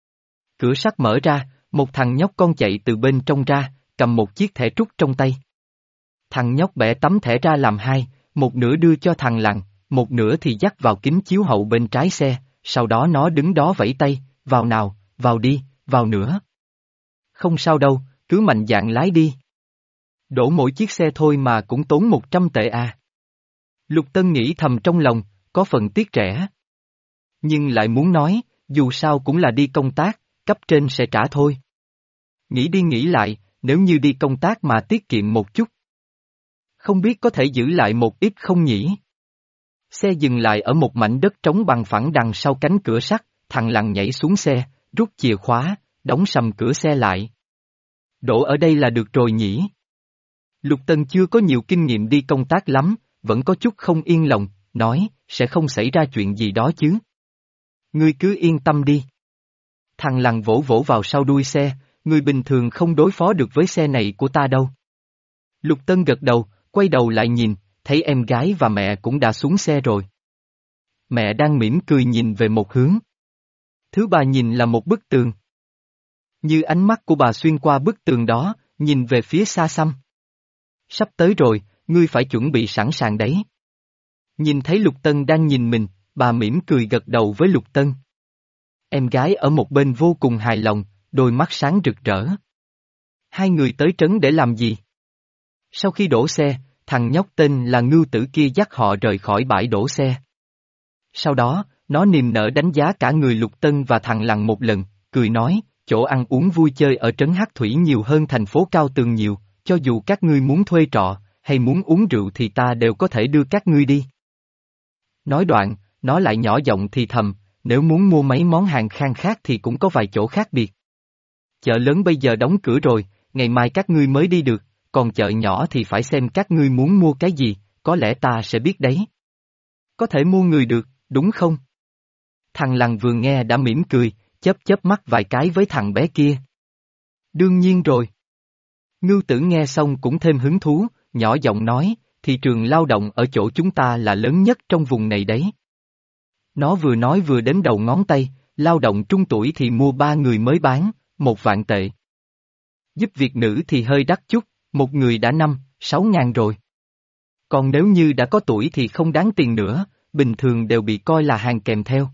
Cửa sắt mở ra, một thằng nhóc con chạy từ bên trong ra, cầm một chiếc thẻ trúc trong tay. Thằng nhóc bẻ tấm thẻ ra làm hai, một nửa đưa cho thằng Lằn, một nửa thì dắt vào kính chiếu hậu bên trái xe, sau đó nó đứng đó vẫy tay, vào nào, vào đi, vào nữa. Không sao đâu, cứ mạnh dạn lái đi. Đổ mỗi chiếc xe thôi mà cũng tốn một trăm tệ à. Lục Tân nghĩ thầm trong lòng, có phần tiếc rẻ. Nhưng lại muốn nói, dù sao cũng là đi công tác, cấp trên sẽ trả thôi. Nghĩ đi nghĩ lại, nếu như đi công tác mà tiết kiệm một chút. Không biết có thể giữ lại một ít không nhỉ? Xe dừng lại ở một mảnh đất trống bằng phẳng đằng sau cánh cửa sắt, thằng Lằn nhảy xuống xe, rút chìa khóa, đóng sầm cửa xe lại. Đổ ở đây là được rồi nhỉ? Lục Tân chưa có nhiều kinh nghiệm đi công tác lắm, vẫn có chút không yên lòng, nói, sẽ không xảy ra chuyện gì đó chứ. Ngươi cứ yên tâm đi. Thằng Lằn vỗ vỗ vào sau đuôi xe, người bình thường không đối phó được với xe này của ta đâu. Lục Tân gật đầu, quay đầu lại nhìn, thấy em gái và mẹ cũng đã xuống xe rồi. Mẹ đang mỉm cười nhìn về một hướng. Thứ bà nhìn là một bức tường. Như ánh mắt của bà xuyên qua bức tường đó, nhìn về phía xa xăm. Sắp tới rồi, ngươi phải chuẩn bị sẵn sàng đấy. Nhìn thấy Lục Tân đang nhìn mình, bà mỉm cười gật đầu với Lục Tân. Em gái ở một bên vô cùng hài lòng, đôi mắt sáng rực rỡ. Hai người tới trấn để làm gì? Sau khi đổ xe, thằng nhóc tên là Ngưu Tử kia dắt họ rời khỏi bãi đổ xe. Sau đó, nó niềm nở đánh giá cả người Lục Tân và thằng Lằn một lần, cười nói, chỗ ăn uống vui chơi ở trấn Hắc Thủy nhiều hơn thành phố Cao Tường nhiều, cho dù các ngươi muốn thuê trọ, hay muốn uống rượu thì ta đều có thể đưa các ngươi đi. Nói đoạn, nó lại nhỏ giọng thì thầm, nếu muốn mua mấy món hàng khang khác thì cũng có vài chỗ khác biệt. Chợ lớn bây giờ đóng cửa rồi, ngày mai các ngươi mới đi được, còn chợ nhỏ thì phải xem các ngươi muốn mua cái gì, có lẽ ta sẽ biết đấy. Có thể mua người được, đúng không? Thằng Lằn vừa nghe đã mỉm cười, chớp chớp mắt vài cái với thằng bé kia. Đương nhiên rồi. Ngưu Tử nghe xong cũng thêm hứng thú, nhỏ giọng nói, thị trường lao động ở chỗ chúng ta là lớn nhất trong vùng này đấy. Nó vừa nói vừa đếm đầu ngón tay, lao động trung tuổi thì mua ba người mới bán, một vạn tệ. Giúp việc nữ thì hơi đắt chút, một người đã năm, sáu ngàn rồi. Còn nếu như đã có tuổi thì không đáng tiền nữa, bình thường đều bị coi là hàng kèm theo.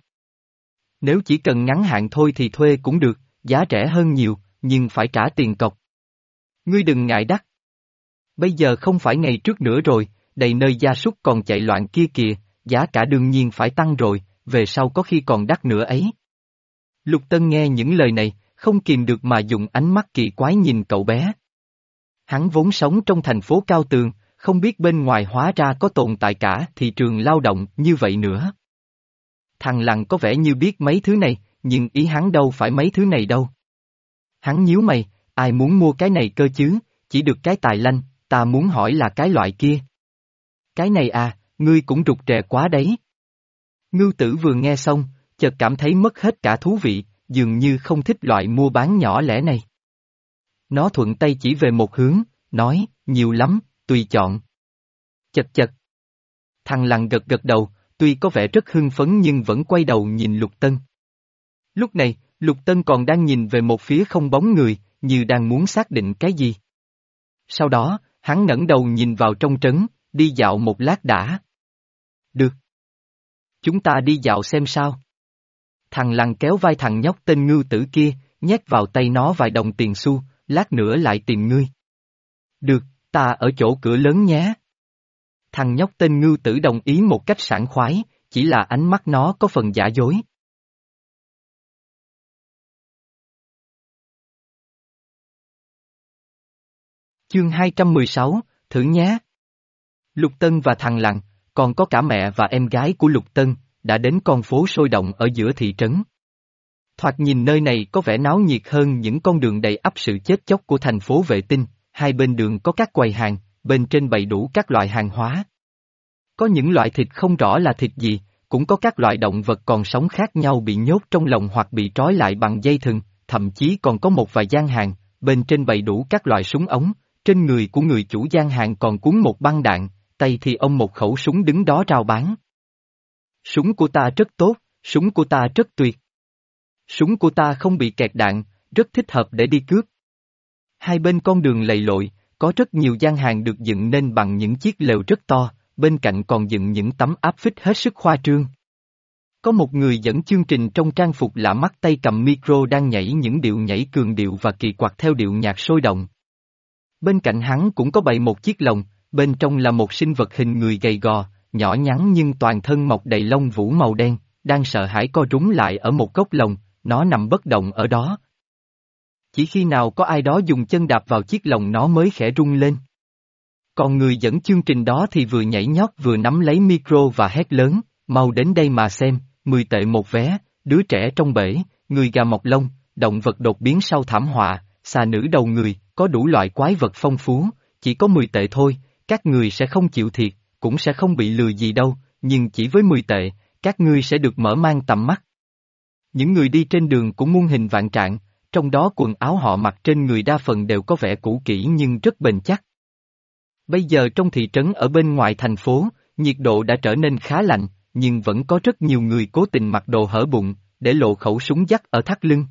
Nếu chỉ cần ngắn hạn thôi thì thuê cũng được, giá rẻ hơn nhiều, nhưng phải trả tiền cọc. Ngươi đừng ngại đắt. Bây giờ không phải ngày trước nữa rồi, đầy nơi gia súc còn chạy loạn kia kìa, giá cả đương nhiên phải tăng rồi, về sau có khi còn đắt nữa ấy. Lục Tân nghe những lời này, không kìm được mà dùng ánh mắt kỳ quái nhìn cậu bé. Hắn vốn sống trong thành phố Cao Tường, không biết bên ngoài hóa ra có tồn tại cả thị trường lao động như vậy nữa. Thằng Lằn có vẻ như biết mấy thứ này, nhưng ý hắn đâu phải mấy thứ này đâu. Hắn nhíu mày, ai muốn mua cái này cơ chứ, chỉ được cái tài lanh, ta muốn hỏi là cái loại kia. Cái này à, ngươi cũng rụt rè quá đấy. Ngưu Tử vừa nghe xong, chợt cảm thấy mất hết cả thú vị, dường như không thích loại mua bán nhỏ lẻ này. Nó thuận tay chỉ về một hướng, nói, nhiều lắm, tùy chọn. Chật chật. Thằng Lằn gật gật đầu, tuy có vẻ rất hưng phấn nhưng vẫn quay đầu nhìn Lục Tân. Lúc này, Lục Tân còn đang nhìn về một phía không bóng người, như đang muốn xác định cái gì. Sau đó, hắn ngẩng đầu nhìn vào trong trấn, đi dạo một lát đã. Được. Chúng ta đi dạo xem sao. Thằng Lằn kéo vai thằng nhóc tên Ngưu Tử kia, nhét vào tay nó vài đồng tiền xu, lát nữa lại tìm ngươi. Được, ta ở chỗ cửa lớn nhé. Thằng nhóc tên Ngưu Tử đồng ý một cách sảng khoái, chỉ là ánh mắt nó có phần giả dối. Chương hai trăm mười sáu, thử nhé. Lục Tân và thằng Lằn, còn có cả mẹ và em gái của Lục Tân, đã đến con phố sôi động ở giữa thị trấn. Thoạt nhìn nơi này có vẻ náo nhiệt hơn những con đường đầy ắp sự chết chóc của thành phố Vệ Tinh, hai bên đường có các quầy hàng, bên trên bày đủ các loại hàng hóa. Có những loại thịt không rõ là thịt gì, cũng có các loại động vật còn sống khác nhau bị nhốt trong lồng hoặc bị trói lại bằng dây thừng, thậm chí còn có một vài gian hàng, bên trên bày đủ các loại súng ống, trên người của người chủ gian hàng còn cuốn một băng đạn, tay thì ông một khẩu súng đứng đó rao bán. Súng của ta rất tốt, súng của ta rất tuyệt. Súng của ta không bị kẹt đạn, rất thích hợp để đi cướp. Hai bên con đường lầy lội, có rất nhiều gian hàng được dựng nên bằng những chiếc lều rất to, bên cạnh còn dựng những tấm áp phích hết sức khoa trương. Có một người dẫn chương trình trong trang phục lạ mắt tay cầm micro đang nhảy những điệu nhảy cường điệu và kỳ quặc theo điệu nhạc sôi động. Bên cạnh hắn cũng có bày một chiếc lồng, bên trong là một sinh vật hình người gầy gò, nhỏ nhắn nhưng toàn thân mọc đầy lông vũ màu đen, đang sợ hãi co rúm lại ở một góc lồng, nó nằm bất động ở đó. Chỉ khi nào có ai đó dùng chân đạp vào chiếc lồng nó mới khẽ rung lên. Còn người dẫn chương trình đó thì vừa nhảy nhót vừa nắm lấy micro và hét lớn, mau đến đây mà xem, mười tệ một vé, đứa trẻ trong bể, người gà mọc lông, động vật đột biến sau thảm họa, xà nữ đầu người, có đủ loại quái vật phong phú, chỉ có mười tệ thôi, các người sẽ không chịu thiệt, cũng sẽ không bị lừa gì đâu, nhưng chỉ với mười tệ, các ngươi sẽ được mở mang tầm mắt. Những người đi trên đường cũng muôn hình vạn trạng, trong đó quần áo họ mặc trên người đa phần đều có vẻ cũ kỹ nhưng rất bền chắc. Bây giờ trong thị trấn ở bên ngoài thành phố, nhiệt độ đã trở nên khá lạnh, nhưng vẫn có rất nhiều người cố tình mặc đồ hở bụng, để lộ khẩu súng dắt ở thắt lưng.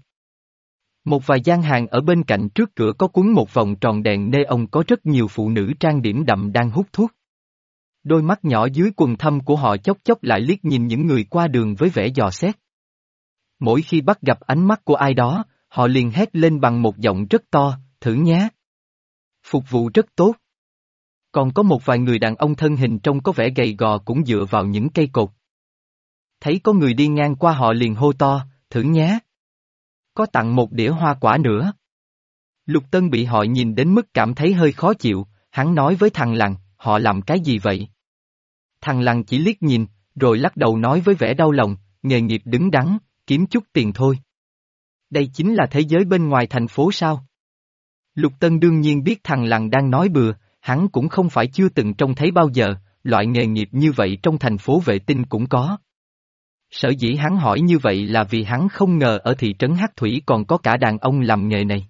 Một vài gian hàng ở bên cạnh trước cửa có cuốn một vòng tròn đèn neon có rất nhiều phụ nữ trang điểm đậm đang hút thuốc. Đôi mắt nhỏ dưới quần thâm của họ chốc chốc lại liếc nhìn những người qua đường với vẻ dò xét. Mỗi khi bắt gặp ánh mắt của ai đó, họ liền hét lên bằng một giọng rất to, thử nhé. Phục vụ rất tốt. Còn có một vài người đàn ông thân hình trông có vẻ gầy gò cũng dựa vào những cây cột. Thấy có người đi ngang qua họ liền hô to, thử nhé. Có tặng một đĩa hoa quả nữa. Lục Tân bị họ nhìn đến mức cảm thấy hơi khó chịu, hắn nói với thằng Lăng, họ làm cái gì vậy? Thằng Lăng chỉ liếc nhìn, rồi lắc đầu nói với vẻ đau lòng, nghề nghiệp đứng đắn, kiếm chút tiền thôi. Đây chính là thế giới bên ngoài thành phố sao? Lục Tân đương nhiên biết thằng Lăng đang nói bừa, hắn cũng không phải chưa từng trông thấy bao giờ, loại nghề nghiệp như vậy trong thành phố vệ tinh cũng có. Sở dĩ hắn hỏi như vậy là vì hắn không ngờ ở thị trấn Hắc Thủy còn có cả đàn ông làm nghề này.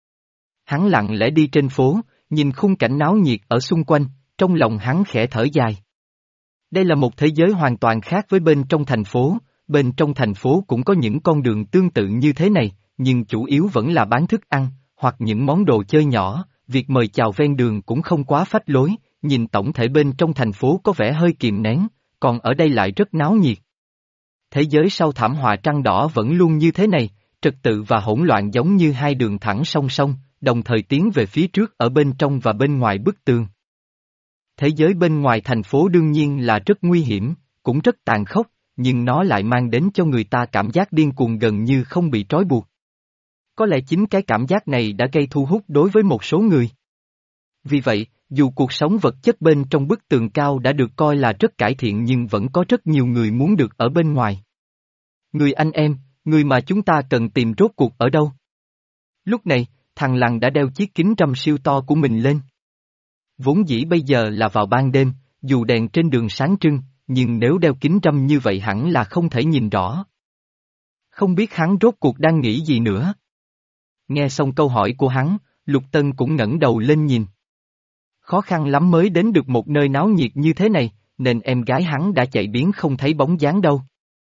Hắn lặng lẽ đi trên phố, nhìn khung cảnh náo nhiệt ở xung quanh, trong lòng hắn khẽ thở dài. Đây là một thế giới hoàn toàn khác với bên trong thành phố, bên trong thành phố cũng có những con đường tương tự như thế này, nhưng chủ yếu vẫn là bán thức ăn, hoặc những món đồ chơi nhỏ, việc mời chào ven đường cũng không quá phách lối, nhìn tổng thể bên trong thành phố có vẻ hơi kìm nén, còn ở đây lại rất náo nhiệt. Thế giới sau thảm họa trăng đỏ vẫn luôn như thế này, trật tự và hỗn loạn giống như hai đường thẳng song song, đồng thời tiến về phía trước ở bên trong và bên ngoài bức tường. Thế giới bên ngoài thành phố đương nhiên là rất nguy hiểm, cũng rất tàn khốc, nhưng nó lại mang đến cho người ta cảm giác điên cuồng gần như không bị trói buộc. Có lẽ chính cái cảm giác này đã gây thu hút đối với một số người. Vì vậy, dù cuộc sống vật chất bên trong bức tường cao đã được coi là rất cải thiện nhưng vẫn có rất nhiều người muốn được ở bên ngoài. Người anh em, người mà chúng ta cần tìm rốt cuộc ở đâu? Lúc này, thằng Lăng đã đeo chiếc kính râm siêu to của mình lên. Vốn dĩ bây giờ là vào ban đêm, dù đèn trên đường sáng trưng, nhưng nếu đeo kính râm như vậy hẳn là không thể nhìn rõ. Không biết hắn rốt cuộc đang nghĩ gì nữa. Nghe xong câu hỏi của hắn, Lục Tân cũng ngẩng đầu lên nhìn. Khó khăn lắm mới đến được một nơi náo nhiệt như thế này, nên em gái hắn đã chạy biến không thấy bóng dáng đâu.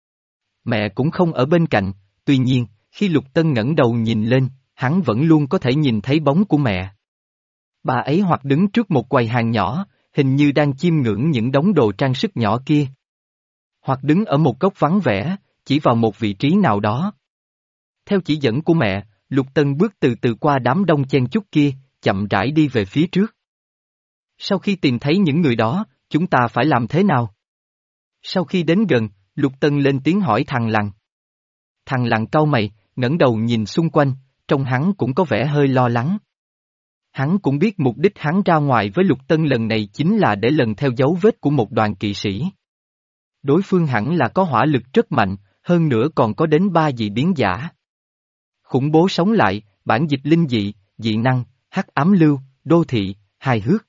Mẹ cũng không ở bên cạnh, tuy nhiên, khi Lục Tân ngẩng đầu nhìn lên, hắn vẫn luôn có thể nhìn thấy bóng của mẹ. Bà ấy hoặc đứng trước một quầy hàng nhỏ, hình như đang chiêm ngưỡng những đống đồ trang sức nhỏ kia. Hoặc đứng ở một góc vắng vẻ, chỉ vào một vị trí nào đó. Theo chỉ dẫn của mẹ, Lục Tân bước từ từ qua đám đông chen chúc kia, chậm rãi đi về phía trước. Sau khi tìm thấy những người đó, chúng ta phải làm thế nào? Sau khi đến gần, Lục Tân lên tiếng hỏi thằng Lăng. Thằng Lăng cau mày, ngẩng đầu nhìn xung quanh, trông hắn cũng có vẻ hơi lo lắng. Hắn cũng biết mục đích hắn ra ngoài với Lục Tân lần này chính là để lần theo dấu vết của một đoàn kỵ sĩ. Đối phương hẳn là có hỏa lực rất mạnh, hơn nữa còn có đến ba dị biến giả. Khủng bố sống lại, bản dịch linh dị, dị năng, hắc ám lưu, đô thị, hài hước.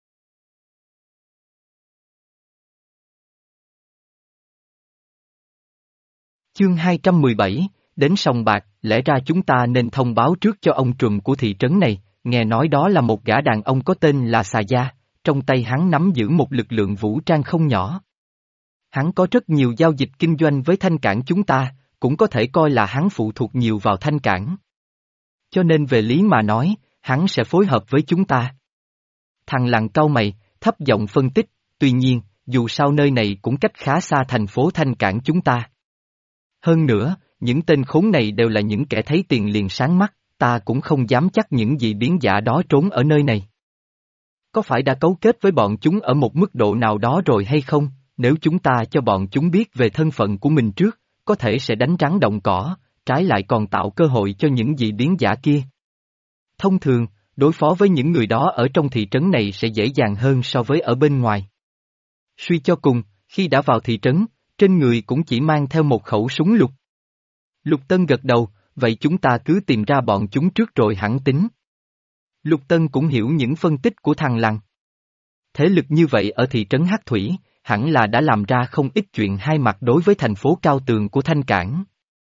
Chương hai trăm mười bảy, đến sòng bạc, lẽ ra chúng ta nên thông báo trước cho ông trùm của thị trấn này, nghe nói đó là một gã đàn ông có tên là Xà Gia, trong tay hắn nắm giữ một lực lượng vũ trang không nhỏ. Hắn có rất nhiều giao dịch kinh doanh với Thanh Cảng chúng ta, cũng có thể coi là hắn phụ thuộc nhiều vào Thanh Cảng. Cho nên về lý mà nói, hắn sẽ phối hợp với chúng ta. Thằng Lăng cau mày, thấp giọng phân tích, tuy nhiên, dù sao nơi này cũng cách khá xa thành phố Thanh Cảng chúng ta. Hơn nữa, những tên khốn này đều là những kẻ thấy tiền liền sáng mắt, ta cũng không dám chắc những dị biến giả đó trốn ở nơi này. Có phải đã cấu kết với bọn chúng ở một mức độ nào đó rồi hay không? Nếu chúng ta cho bọn chúng biết về thân phận của mình trước, có thể sẽ đánh rắn động cỏ, trái lại còn tạo cơ hội cho những dị biến giả kia. Thông thường, đối phó với những người đó ở trong thị trấn này sẽ dễ dàng hơn so với ở bên ngoài. Suy cho cùng, khi đã vào thị trấn, trên người cũng chỉ mang theo một khẩu súng lục. Lục Tân gật đầu, vậy chúng ta cứ tìm ra bọn chúng trước rồi hẳn tính. Lục Tân cũng hiểu những phân tích của thằng Lăng. Thế lực như vậy ở thị trấn Hắc Thủy, hẳn là đã làm ra không ít chuyện hai mặt đối với thành phố cao tường của Thanh Cảng.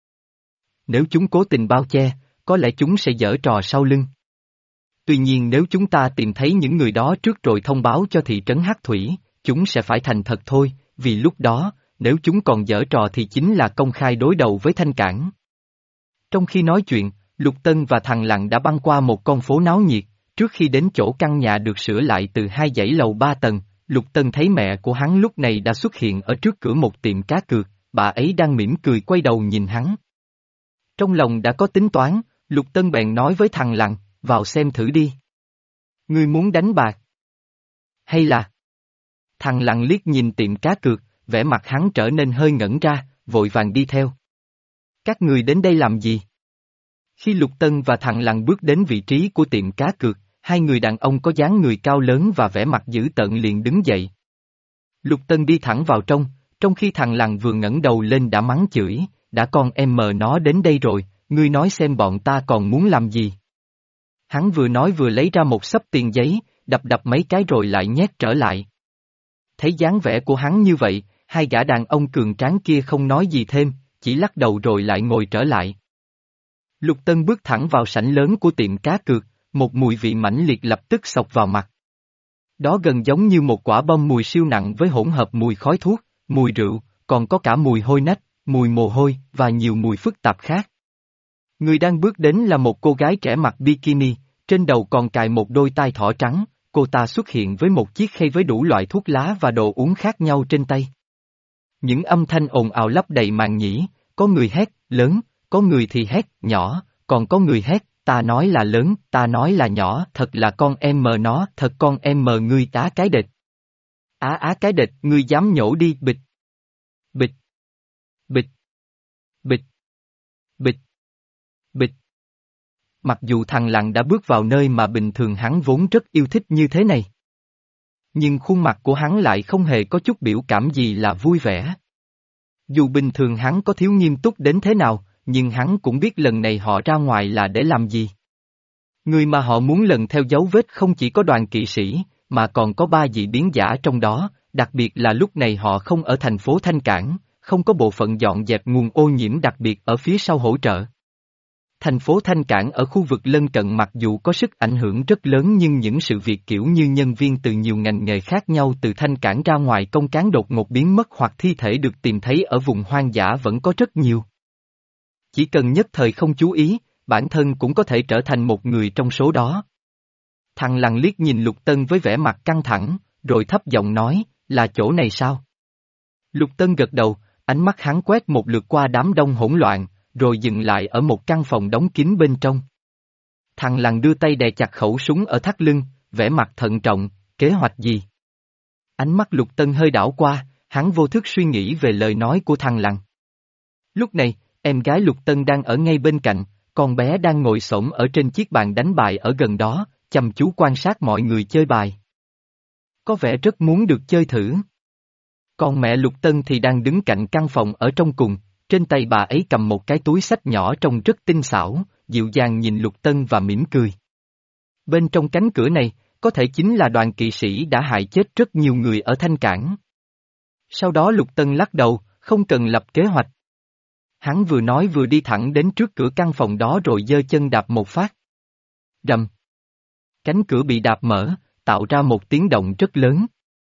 Nếu chúng cố tình bao che, có lẽ chúng sẽ giở trò sau lưng. Tuy nhiên nếu chúng ta tìm thấy những người đó trước rồi thông báo cho thị trấn Hắc Thủy, chúng sẽ phải thành thật thôi, vì lúc đó, nếu chúng còn giở trò thì chính là công khai đối đầu với Thanh Cảng. Trong khi nói chuyện, Lục Tân và thằng Lăng đã băng qua một con phố náo nhiệt, trước khi đến chỗ căn nhà được sửa lại từ hai dãy lầu ba tầng, Lục Tân thấy mẹ của hắn lúc này đã xuất hiện ở trước cửa một tiệm cá cược, bà ấy đang mỉm cười quay đầu nhìn hắn. Trong lòng đã có tính toán, Lục Tân bèn nói với thằng Lăng, vào xem thử đi. Ngươi muốn đánh bạc? Hay là... Thằng Lăng liếc nhìn tiệm cá cược, vẻ mặt hắn trở nên hơi ngẩn ra, vội vàng đi theo. Các người đến đây làm gì? Khi Lục Tân và thằng Lằn bước đến vị trí của tiệm cá cược, hai người đàn ông có dáng người cao lớn và vẻ mặt dữ tợn liền đứng dậy. Lục Tân đi thẳng vào trong, trong khi thằng Lằn vừa ngẩng đầu lên đã mắng chửi, đã con em mờ nó đến đây rồi, ngươi nói xem bọn ta còn muốn làm gì? Hắn vừa nói vừa lấy ra một xấp tiền giấy, đập đập mấy cái rồi lại nhét trở lại. Thấy dáng vẻ của hắn như vậy, hai gã đàn ông cường tráng kia không nói gì thêm, chỉ lắc đầu rồi lại ngồi trở lại. Lục Tân bước thẳng vào sảnh lớn của tiệm cá cược, một mùi vị mãnh liệt lập tức xộc vào mặt. Đó gần giống như một quả bom mùi siêu nặng với hỗn hợp mùi khói thuốc, mùi rượu, còn có cả mùi hôi nách, mùi mồ hôi và nhiều mùi phức tạp khác. Người đang bước đến là một cô gái trẻ mặc bikini, trên đầu còn cài một đôi tai thỏ trắng, cô ta xuất hiện với một chiếc khay với đủ loại thuốc lá và đồ uống khác nhau trên tay. Những âm thanh ồn ào lấp đầy màn nhĩ, có người hét, lớn, có người thì hét, nhỏ, còn có người hét, ta nói là lớn, ta nói là nhỏ, thật là con em mờ nó, thật con em mờ ngươi tá cái đệt. Á á cái đệt, ngươi dám nhổ đi, bịch. Bịch. Bịch. Bịch. Bịch. Bịch. Mặc dù thằng Lằn đã bước vào nơi mà bình thường hắn vốn rất yêu thích như thế này. Nhưng khuôn mặt của hắn lại không hề có chút biểu cảm gì là vui vẻ. Dù bình thường hắn có thiếu nghiêm túc đến thế nào, nhưng hắn cũng biết lần này họ ra ngoài là để làm gì. Người mà họ muốn lần theo dấu vết không chỉ có Đoàn kỵ sĩ, mà còn có ba dị biến giả trong đó, đặc biệt là lúc này họ không ở thành phố Thanh Cảng, không có bộ phận dọn dẹp nguồn ô nhiễm đặc biệt ở phía sau hỗ trợ. Thành phố Thanh Cảng ở khu vực lân cận mặc dù có sức ảnh hưởng rất lớn nhưng những sự việc kiểu như nhân viên từ nhiều ngành nghề khác nhau từ Thanh Cảng ra ngoài công cán đột ngột biến mất hoặc thi thể được tìm thấy ở vùng hoang dã vẫn có rất nhiều. Chỉ cần nhất thời không chú ý, bản thân cũng có thể trở thành một người trong số đó. Thằng Lằn liếc nhìn Lục Tân với vẻ mặt căng thẳng, rồi thấp giọng nói, là chỗ này sao? Lục Tân gật đầu, ánh mắt hắn quét một lượt qua đám đông hỗn loạn, rồi dừng lại ở một căn phòng đóng kín bên trong. Thằng Lằn đưa tay đè chặt khẩu súng ở thắt lưng, vẻ mặt thận trọng, kế hoạch gì? Ánh mắt Lục Tân hơi đảo qua, hắn vô thức suy nghĩ về lời nói của thằng Lằn. Lúc này, em gái Lục Tân đang ở ngay bên cạnh, con bé đang ngồi xổm ở trên chiếc bàn đánh bài ở gần đó, chăm chú quan sát mọi người chơi bài. Có vẻ rất muốn được chơi thử. Còn mẹ Lục Tân thì đang đứng cạnh căn phòng ở trong cùng, trên tay bà ấy cầm một cái túi xách nhỏ trông rất tinh xảo, dịu dàng nhìn Lục Tân và mỉm cười. Bên trong cánh cửa này, có thể chính là Đoàn kỵ sĩ đã hại chết rất nhiều người ở Thanh Cảng. Sau đó Lục Tân lắc đầu, không cần lập kế hoạch. Hắn vừa nói vừa đi thẳng đến trước cửa căn phòng đó rồi giơ chân đạp một phát. Rầm. Cánh cửa bị đạp mở, tạo ra một tiếng động rất lớn.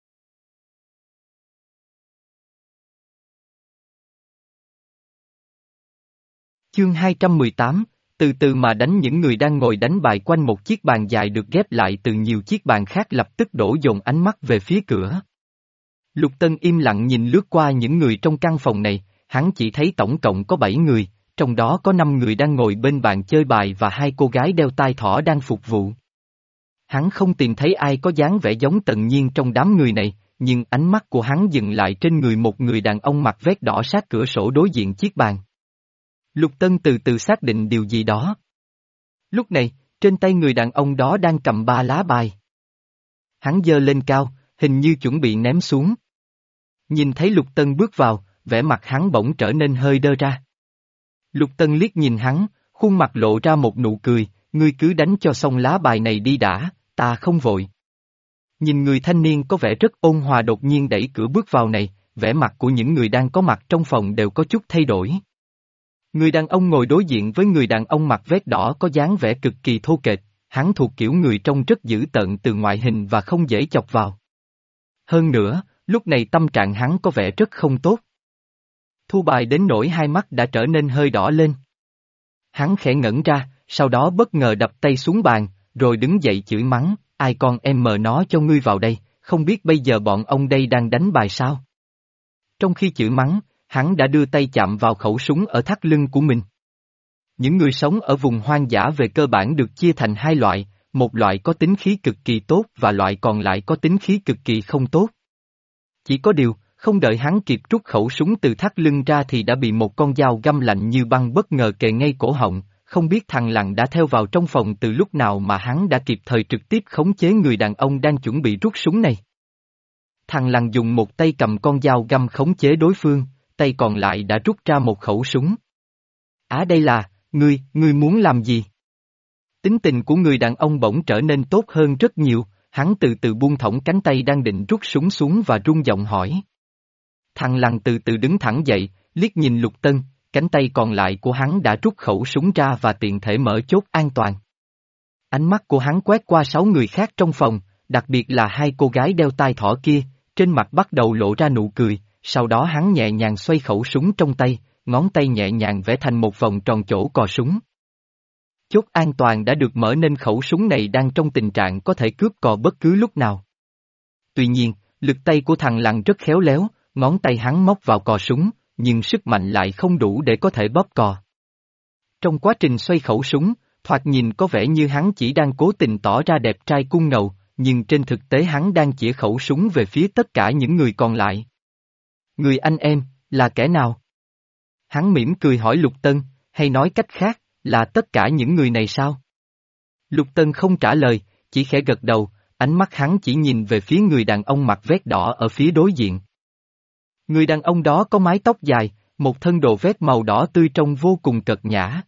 Chương hai trăm mười tám, từ từ mà đánh. Những người đang ngồi đánh bài quanh một chiếc bàn dài được ghép lại từ nhiều chiếc bàn khác lập tức đổ dồn ánh mắt về phía cửa. Lục Tân im lặng nhìn lướt qua những người trong căn phòng này, hắn chỉ thấy tổng cộng có bảy người, trong đó có năm người đang ngồi bên bàn chơi bài và hai cô gái đeo tai thỏ đang phục vụ. Hắn không tìm thấy ai có dáng vẻ giống Tần Nhiên trong đám người này, nhưng ánh mắt của hắn dừng lại trên người một người đàn ông mặc vest đỏ sát cửa sổ đối diện chiếc bàn. Lục Tân từ từ xác định điều gì đó. Lúc này, trên tay người đàn ông đó đang cầm ba lá bài. Hắn giơ lên cao, hình như chuẩn bị ném xuống. Nhìn thấy Lục Tân bước vào, vẻ mặt hắn bỗng trở nên hơi đơ ra. Lục Tân liếc nhìn hắn, khuôn mặt lộ ra một nụ cười, ngươi cứ đánh cho xong lá bài này đi đã, ta không vội. Nhìn người thanh niên có vẻ rất ôn hòa đột nhiên đẩy cửa bước vào này, vẻ mặt của những người đang có mặt trong phòng đều có chút thay đổi. Người đàn ông ngồi đối diện với người đàn ông mặc vest đỏ có dáng vẻ cực kỳ thô kệch, hắn thuộc kiểu người trông rất dữ tợn từ ngoại hình và không dễ chọc vào. Hơn nữa, lúc này tâm trạng hắn có vẻ rất không tốt. Thu bài đến nỗi hai mắt đã trở nên hơi đỏ lên. Hắn khẽ ngẩn ra, sau đó bất ngờ đập tay xuống bàn, rồi đứng dậy chửi mắng, ai con em mờ nó cho ngươi vào đây, không biết bây giờ bọn ông đây đang đánh bài sao? Trong khi chửi mắng, hắn đã đưa tay chạm vào khẩu súng ở thắt lưng của mình. Những người sống ở vùng hoang dã về cơ bản được chia thành hai loại, một loại có tính khí cực kỳ tốt và loại còn lại có tính khí cực kỳ không tốt. Chỉ có điều, Không đợi hắn kịp rút khẩu súng từ thắt lưng ra thì đã bị một con dao găm lạnh như băng bất ngờ kề ngay cổ họng, không biết thằng Lằn đã theo vào trong phòng từ lúc nào mà hắn đã kịp thời trực tiếp khống chế người đàn ông đang chuẩn bị rút súng này. Thằng Lằn dùng một tay cầm con dao găm khống chế đối phương, tay còn lại đã rút ra một khẩu súng. Á đây là, ngươi, ngươi muốn làm gì? Tính tình của người đàn ông bỗng trở nên tốt hơn rất nhiều, hắn từ từ buông thõng cánh tay đang định rút súng xuống và run giọng hỏi. Thằng Lằn từ từ đứng thẳng dậy, liếc nhìn Lục Tân, cánh tay còn lại của hắn đã rút khẩu súng ra và tiện thể mở chốt an toàn. Ánh mắt của hắn quét qua sáu người khác trong phòng, đặc biệt là hai cô gái đeo tai thỏ kia, trên mặt bắt đầu lộ ra nụ cười, sau đó hắn nhẹ nhàng xoay khẩu súng trong tay, ngón tay nhẹ nhàng vẽ thành một vòng tròn chỗ cò súng. Chốt an toàn đã được mở nên khẩu súng này đang trong tình trạng có thể cướp cò bất cứ lúc nào. Tuy nhiên, lực tay của thằng Lằn rất khéo léo, ngón tay hắn móc vào cò súng, nhưng sức mạnh lại không đủ để có thể bóp cò. Trong quá trình xoay khẩu súng, thoạt nhìn có vẻ như hắn chỉ đang cố tình tỏ ra đẹp trai cung ngầu, nhưng trên thực tế hắn đang chĩa khẩu súng về phía tất cả những người còn lại. Người anh em, là kẻ nào? Hắn mỉm cười hỏi Lục Tân, hay nói cách khác, là tất cả những người này sao? Lục Tân không trả lời, chỉ khẽ gật đầu, ánh mắt hắn chỉ nhìn về phía người đàn ông mặc vest đỏ ở phía đối diện. Người đàn ông đó có mái tóc dài, một thân đồ vest màu đỏ tươi trông vô cùng cợt nhã.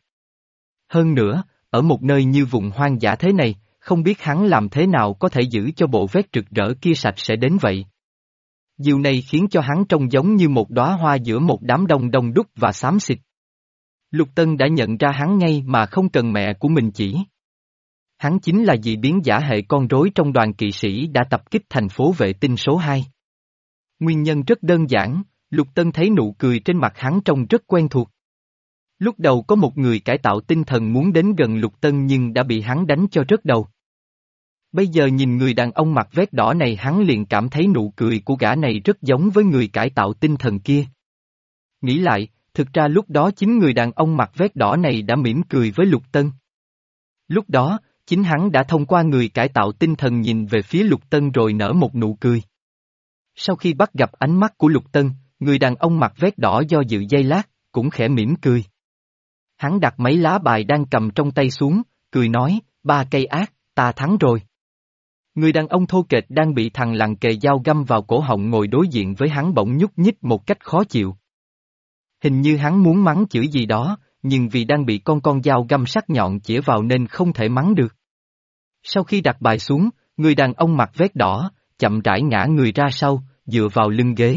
Hơn nữa, ở một nơi như vùng hoang dã thế này, không biết hắn làm thế nào có thể giữ cho bộ vest rực rỡ kia sạch sẽ đến vậy. Điều này khiến cho hắn trông giống như một đóa hoa giữa một đám đông đông đúc và xám xịt. Lục Tân đã nhận ra hắn ngay mà không cần mẹ của mình chỉ. Hắn chính là dị biến giả hệ con rối trong đoàn kỵ sĩ đã tập kích thành phố vệ tinh số hai. Nguyên nhân rất đơn giản, Lục Tân thấy nụ cười trên mặt hắn trông rất quen thuộc. Lúc đầu có một người cải tạo tinh thần muốn đến gần Lục Tân nhưng đã bị hắn đánh cho rớt đầu. Bây giờ nhìn người đàn ông mặc vest đỏ này hắn liền cảm thấy nụ cười của gã này rất giống với người cải tạo tinh thần kia. Nghĩ lại, thực ra lúc đó chính người đàn ông mặc vest đỏ này đã mỉm cười với Lục Tân. Lúc đó, chính hắn đã thông qua người cải tạo tinh thần nhìn về phía Lục Tân rồi nở một nụ cười. Sau khi bắt gặp ánh mắt của Lục Tân, người đàn ông mặc vest đỏ do dự giây lát, cũng khẽ mỉm cười. Hắn đặt mấy lá bài đang cầm trong tay xuống, cười nói, ba cây ác, ta thắng rồi. Người đàn ông thô kệch đang bị thằng Lằn kề dao găm vào cổ họng ngồi đối diện với hắn bỗng nhúc nhích một cách khó chịu. Hình như hắn muốn mắng chửi gì đó, nhưng vì đang bị con con dao găm sắc nhọn chĩa vào nên không thể mắng được. Sau khi đặt bài xuống, người đàn ông mặc vest đỏ, chậm rãi ngã người ra sau, dựa vào lưng ghế.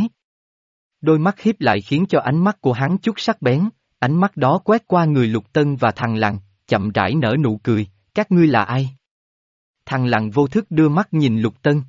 Đôi mắt híp lại khiến cho ánh mắt của hắn chút sắc bén, ánh mắt đó quét qua người Lục Tân và thằng Lằn, chậm rãi nở nụ cười, các ngươi là ai? Thằng Lằn vô thức đưa mắt nhìn Lục Tân.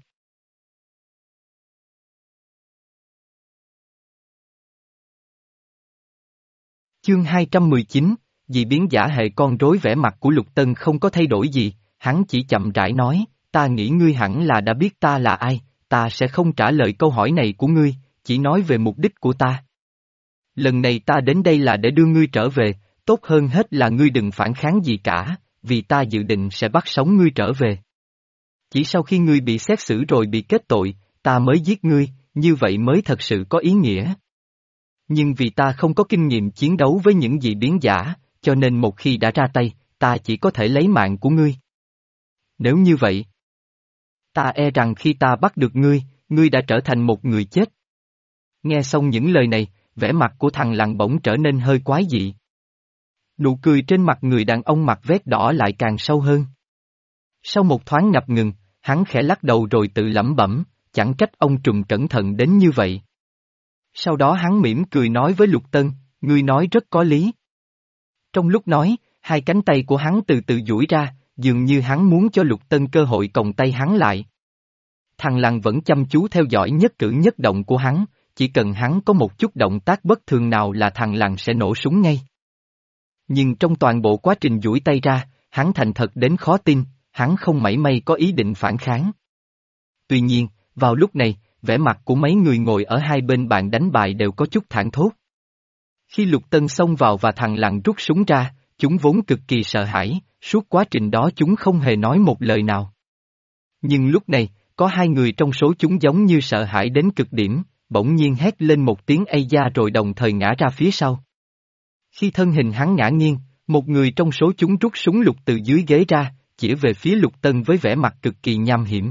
Chương hai trăm mười chín, dị biến giả hệ con rối. Vẻ mặt của Lục Tân không có thay đổi gì, hắn chỉ chậm rãi nói, ta nghĩ ngươi hẳn là đã biết ta là ai, ta sẽ không trả lời câu hỏi này của ngươi, chỉ nói về mục đích của ta. Lần này ta đến đây là để đưa ngươi trở về, tốt hơn hết là ngươi đừng phản kháng gì cả, vì ta dự định sẽ bắt sống ngươi trở về. Chỉ sau khi ngươi bị xét xử rồi bị kết tội, ta mới giết ngươi, như vậy mới thật sự có ý nghĩa. Nhưng vì ta không có kinh nghiệm chiến đấu với những dị biến giả, cho nên một khi đã ra tay, ta chỉ có thể lấy mạng của ngươi. Nếu như vậy, ta e rằng khi ta bắt được ngươi, ngươi đã trở thành một người chết. Nghe xong những lời này, vẻ mặt của thằng Lằn bỗng trở nên hơi quái dị. Nụ cười trên mặt người đàn ông mặc vest đỏ lại càng sâu hơn. Sau một thoáng ngập ngừng, hắn khẽ lắc đầu rồi tự lẩm bẩm, chẳng trách ông trùm cẩn thận đến như vậy. Sau đó hắn mỉm cười nói với Lục Tân, ngươi nói rất có lý. Trong lúc nói, hai cánh tay của hắn từ từ duỗi ra, dường như hắn muốn cho Lục Tân cơ hội còng tay hắn lại. Thằng Lằn vẫn chăm chú theo dõi nhất cử nhất động của hắn, chỉ cần hắn có một chút động tác bất thường nào là thằng Lằn sẽ nổ súng ngay. Nhưng trong toàn bộ quá trình duỗi tay ra, hắn thành thật đến khó tin, hắn không mảy may có ý định phản kháng. Tuy nhiên, vào lúc này, vẻ mặt của mấy người ngồi ở hai bên bàn đánh bài đều có chút thảng thốt. Khi Lục Tân xông vào và thằng Lằn rút súng ra, chúng vốn cực kỳ sợ hãi, suốt quá trình đó chúng không hề nói một lời nào. Nhưng lúc này, có hai người trong số chúng giống như sợ hãi đến cực điểm, bỗng nhiên hét lên một tiếng ây da rồi đồng thời ngã ra phía sau. Khi thân hình hắn ngã nghiêng, một người trong số chúng rút súng lục từ dưới ghế ra, chĩa về phía Lục Tân với vẻ mặt cực kỳ nham hiểm.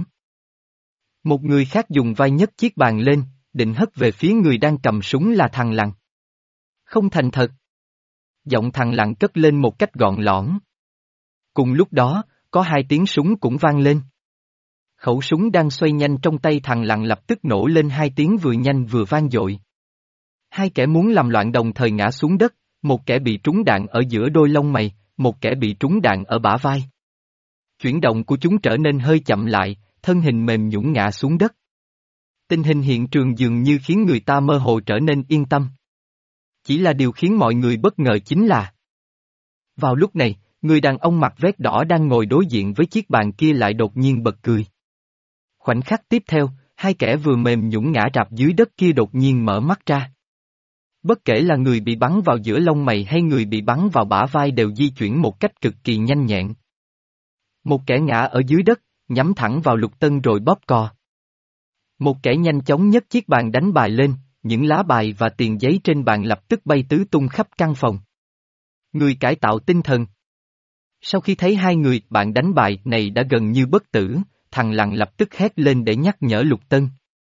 Một người khác dùng vai nhấc chiếc bàn lên, định hất về phía người đang cầm súng là thằng Lằn. Không thành thật. Giọng thằng Lằn cất lên một cách gọn lõn. Cùng lúc đó, có hai tiếng súng cũng vang lên. Khẩu súng đang xoay nhanh trong tay thằng Lằn lập tức nổ lên hai tiếng vừa nhanh vừa vang dội. Hai kẻ muốn làm loạn đồng thời ngã xuống đất, một kẻ bị trúng đạn ở giữa đôi lông mày, một kẻ bị trúng đạn ở bả vai. Chuyển động của chúng trở nên hơi chậm lại, thân hình mềm nhũn ngã xuống đất. Tình hình hiện trường dường như khiến người ta mơ hồ trở nên yên tâm. Chỉ là điều khiến mọi người bất ngờ chính là vào lúc này, người đàn ông mặc vest đỏ đang ngồi đối diện với chiếc bàn kia lại đột nhiên bật cười. Khoảnh khắc tiếp theo, hai kẻ vừa mềm nhũn ngã rạp dưới đất kia đột nhiên mở mắt ra. Bất kể là người bị bắn vào giữa lông mày hay người bị bắn vào bả vai đều di chuyển một cách cực kỳ nhanh nhẹn. Một kẻ ngã ở dưới đất, nhắm thẳng vào Lục Tân rồi bóp cò. Một kẻ nhanh chóng nhấc chiếc bàn đánh bài lên, những lá bài và tiền giấy trên bàn lập tức bay tứ tung khắp căn phòng. Người cải tạo tinh thần. Sau khi thấy hai người bạn đánh bài này đã gần như bất tử, thằng Lằn lập tức hét lên để nhắc nhở Lục Tân.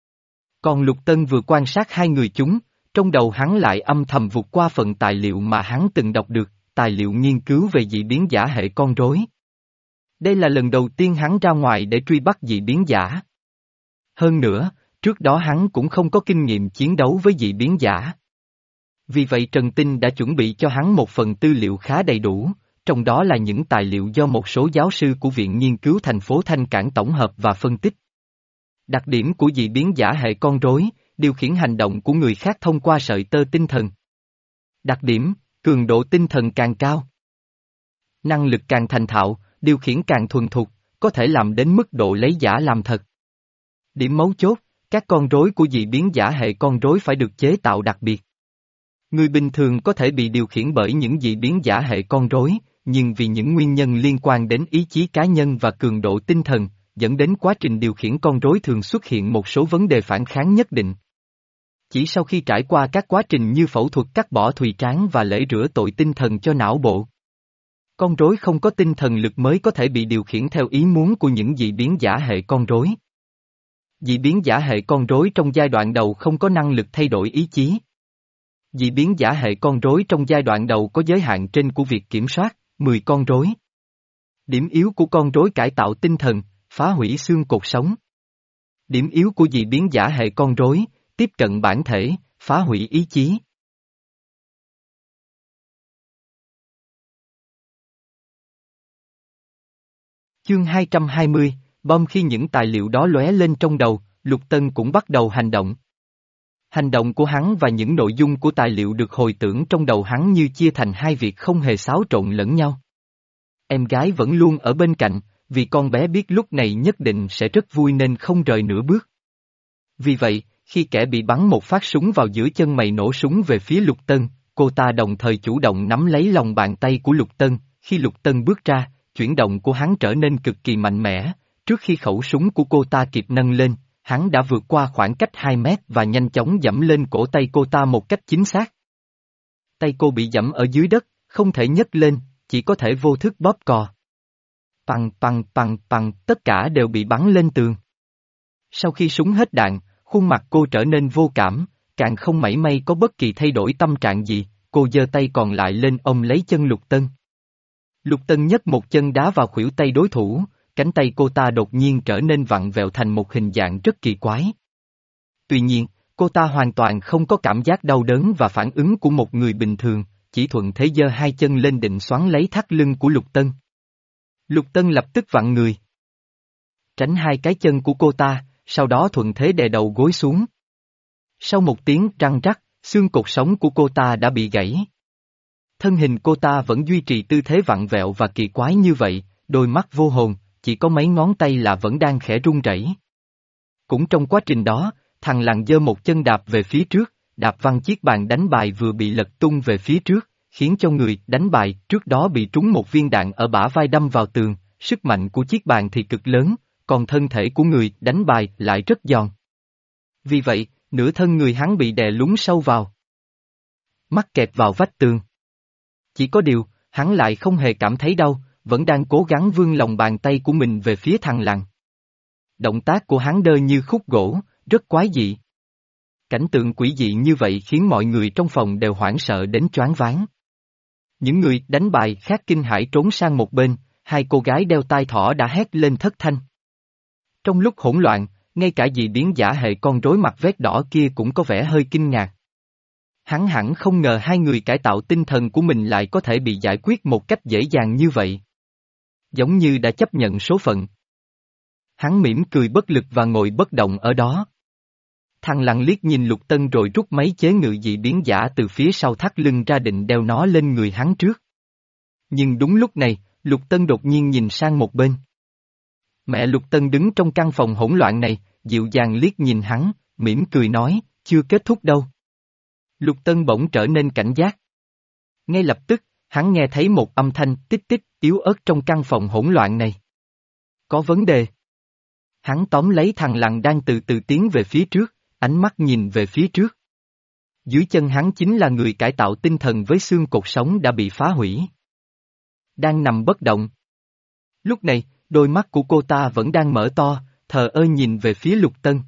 Còn Lục Tân vừa quan sát hai người chúng, trong đầu hắn lại âm thầm vụt qua phần tài liệu mà hắn từng đọc được, tài liệu nghiên cứu về dị biến giả hệ con rối. Đây là lần đầu tiên hắn ra ngoài để truy bắt dị biến giả. Hơn nữa, trước đó hắn cũng không có kinh nghiệm chiến đấu với dị biến giả. Vì vậy Trần Tinh đã chuẩn bị cho hắn một phần tư liệu khá đầy đủ, trong đó là những tài liệu do một số giáo sư của Viện Nghiên cứu thành phố Thanh Cảng tổng hợp và phân tích. Đặc điểm của dị biến giả hệ con rối, điều khiển hành động của người khác thông qua sợi tơ tinh thần. Đặc điểm, cường độ tinh thần càng cao. Năng lực càng thành thạo, điều khiển càng thuần thục, có thể làm đến mức độ lấy giả làm thật. Điểm mấu chốt, các con rối của dị biến giả hệ con rối phải được chế tạo đặc biệt. Người bình thường có thể bị điều khiển bởi những dị biến giả hệ con rối, nhưng vì những nguyên nhân liên quan đến ý chí cá nhân và cường độ tinh thần, dẫn đến quá trình điều khiển con rối thường xuất hiện một số vấn đề phản kháng nhất định. Chỉ sau khi trải qua các quá trình như phẫu thuật cắt bỏ thùy trán và lễ rửa tội tinh thần cho não bộ, con rối không có tinh thần lực mới có thể bị điều khiển theo ý muốn của những dị biến giả hệ con rối. Dị biến giả hệ con rối trong giai đoạn đầu không có năng lực thay đổi ý chí. Dị biến giả hệ con rối trong giai đoạn đầu có giới hạn trên của việc kiểm soát, mười con rối. Điểm yếu của con rối cải tạo tinh thần, phá hủy xương cột sống. Điểm yếu của dị biến giả hệ con rối, tiếp cận bản thể, phá hủy ý chí. Chương hai trăm hai mươi, bom. Khi những tài liệu đó lóe lên trong đầu, Lục Tân cũng bắt đầu hành động. Hành động của hắn và những nội dung của tài liệu được hồi tưởng trong đầu hắn như chia thành hai việc không hề xáo trộn lẫn nhau. Em gái vẫn luôn ở bên cạnh, vì con bé biết lúc này nhất định sẽ rất vui nên không rời nửa bước. Vì vậy, khi kẻ bị bắn một phát súng vào giữa chân mày nổ súng về phía Lục Tân, cô ta đồng thời chủ động nắm lấy lòng bàn tay của Lục Tân, khi Lục Tân bước ra, chuyển động của hắn trở nên cực kỳ mạnh mẽ, trước khi khẩu súng của cô ta kịp nâng lên, hắn đã vượt qua khoảng cách hai mét và nhanh chóng giẫm lên cổ tay cô ta một cách chính xác. Tay cô bị giẫm ở dưới đất, không thể nhấc lên, chỉ có thể vô thức bóp cò. Pằng pằng pằng pằng, tất cả đều bị bắn lên tường. Sau khi súng hết đạn, khuôn mặt cô trở nên vô cảm, càng không mảy may có bất kỳ thay đổi tâm trạng gì, cô giơ tay còn lại lên ôm lấy chân Lục Tân. Lục Tân nhấc một chân đá vào khuỷu tay đối thủ, cánh tay cô ta đột nhiên trở nên vặn vẹo thành một hình dạng rất kỳ quái. Tuy nhiên, cô ta hoàn toàn không có cảm giác đau đớn và phản ứng của một người bình thường, chỉ thuận thế giơ hai chân lên định xoắn lấy thắt lưng của Lục Tân. Lục Tân lập tức vặn người, tránh hai cái chân của cô ta, sau đó thuận thế đè đầu gối xuống. Sau một tiếng răng rắc, xương cột sống của cô ta đã bị gãy. Thân hình cô ta vẫn duy trì tư thế vặn vẹo và kỳ quái như vậy, đôi mắt vô hồn, chỉ có mấy ngón tay là vẫn đang khẽ run rẩy. Cũng trong quá trình đó, thằng Lằn giơ một chân đạp về phía trước, đạp văng chiếc bàn đánh bài vừa bị lật tung về phía trước, khiến cho người đánh bài trước đó bị trúng một viên đạn ở bả vai đâm vào tường, sức mạnh của chiếc bàn thì cực lớn, còn thân thể của người đánh bài lại rất giòn. Vì vậy, nửa thân người hắn bị đè lún sâu vào. Mắc kẹt vào vách tường. Chỉ có điều, hắn lại không hề cảm thấy đau, vẫn đang cố gắng vươn lòng bàn tay của mình về phía thằng lằn. Động tác của hắn đơ như khúc gỗ, rất quái dị. Cảnh tượng quỷ dị như vậy khiến mọi người trong phòng đều hoảng sợ đến choáng váng. Những người đánh bài khác kinh hãi trốn sang một bên, hai cô gái đeo tai thỏ đã hét lên thất thanh. Trong lúc hỗn loạn, ngay cả dị biến giả hệ con rối mặt vét đỏ kia cũng có vẻ hơi kinh ngạc. Hắn hẳn không ngờ hai người cải tạo tinh thần của mình lại có thể bị giải quyết một cách dễ dàng như vậy. Giống như đã chấp nhận số phận. Hắn mỉm cười bất lực và ngồi bất động ở đó. Thằng lằn liếc nhìn Lục Tân rồi rút máy chế ngự dị biến giả từ phía sau thắt lưng ra định đeo nó lên người hắn trước. Nhưng đúng lúc này, Lục Tân đột nhiên nhìn sang một bên. Mẹ Lục Tân đứng trong căn phòng hỗn loạn này, dịu dàng liếc nhìn hắn, mỉm cười nói, chưa kết thúc đâu. Lục Tân bỗng trở nên cảnh giác. Ngay lập tức, hắn nghe thấy một âm thanh tích tích yếu ớt trong căn phòng hỗn loạn này. Có vấn đề. Hắn tóm lấy thằng lằn đang từ từ tiến về phía trước, ánh mắt nhìn về phía trước. Dưới chân hắn chính là người cải tạo tinh thần với xương cột sống đã bị phá hủy. Đang nằm bất động. Lúc này, đôi mắt của cô ta vẫn đang mở to, thờ ơ nhìn về phía Lục Tân.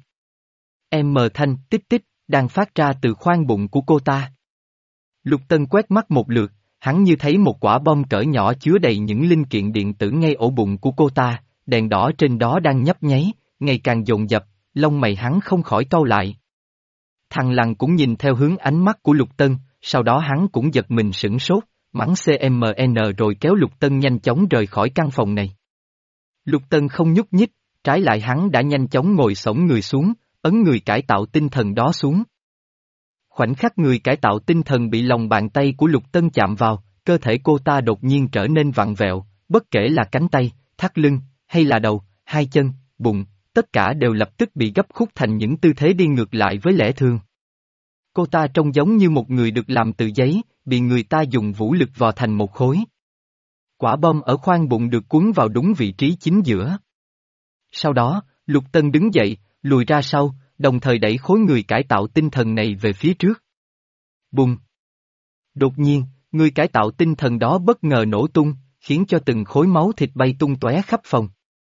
Em mờ thanh tích tích, đang phát ra từ khoang bụng của cô ta. Lục Tân quét mắt một lượt, hắn như thấy một quả bom cỡ nhỏ chứa đầy những linh kiện điện tử ngay ổ bụng của cô ta, đèn đỏ trên đó đang nhấp nháy, ngày càng dồn dập, lông mày hắn không khỏi cau lại. Thằng lằn cũng nhìn theo hướng ánh mắt của Lục Tân, sau đó hắn cũng giật mình sửng sốt, mắng xê em en rồi kéo Lục Tân nhanh chóng rời khỏi căn phòng này. Lục Tân không nhúc nhích, trái lại hắn đã nhanh chóng ngồi xổm người xuống, ấn người cải tạo tinh thần đó xuống. Khoảnh khắc người cải tạo tinh thần bị lòng bàn tay của Lục Tân chạm vào, cơ thể cô ta đột nhiên trở nên vặn vẹo, bất kể là cánh tay, thắt lưng, hay là đầu, hai chân, bụng, tất cả đều lập tức bị gấp khúc thành những tư thế đi ngược lại với lẽ thường. Cô ta trông giống như một người được làm từ giấy, bị người ta dùng vũ lực vò thành một khối. Quả bom ở khoang bụng được cuốn vào đúng vị trí chính giữa. Sau đó, Lục Tân đứng dậy, lùi ra sau, đồng thời đẩy khối người cải tạo tinh thần này về phía trước. Bùng! Đột nhiên, người cải tạo tinh thần đó bất ngờ nổ tung, khiến cho từng khối máu thịt bay tung tóe khắp phòng.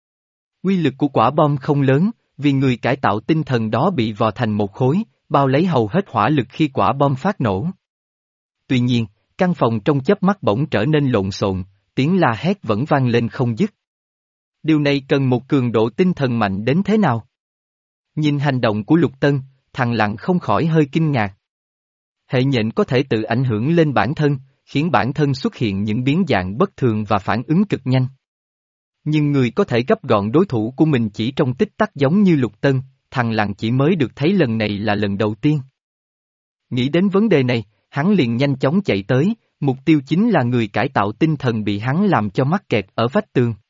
Uy lực của quả bom không lớn, vì người cải tạo tinh thần đó bị vò thành một khối, bao lấy hầu hết hỏa lực khi quả bom phát nổ. Tuy nhiên, căn phòng trong chớp mắt bỗng trở nên lộn xộn, tiếng la hét vẫn vang lên không dứt. Điều này cần một cường độ tinh thần mạnh đến thế nào? Nhìn hành động của Lục Tân, thằng lằn không khỏi hơi kinh ngạc. Hệ nhện có thể tự ảnh hưởng lên bản thân, khiến bản thân xuất hiện những biến dạng bất thường và phản ứng cực nhanh. Nhưng người có thể gấp gọn đối thủ của mình chỉ trong tích tắc giống như Lục Tân, thằng lằn chỉ mới được thấy lần này là lần đầu tiên. Nghĩ đến vấn đề này, hắn liền nhanh chóng chạy tới, mục tiêu chính là người cải tạo tinh thần bị hắn làm cho mắc kẹt ở vách tường.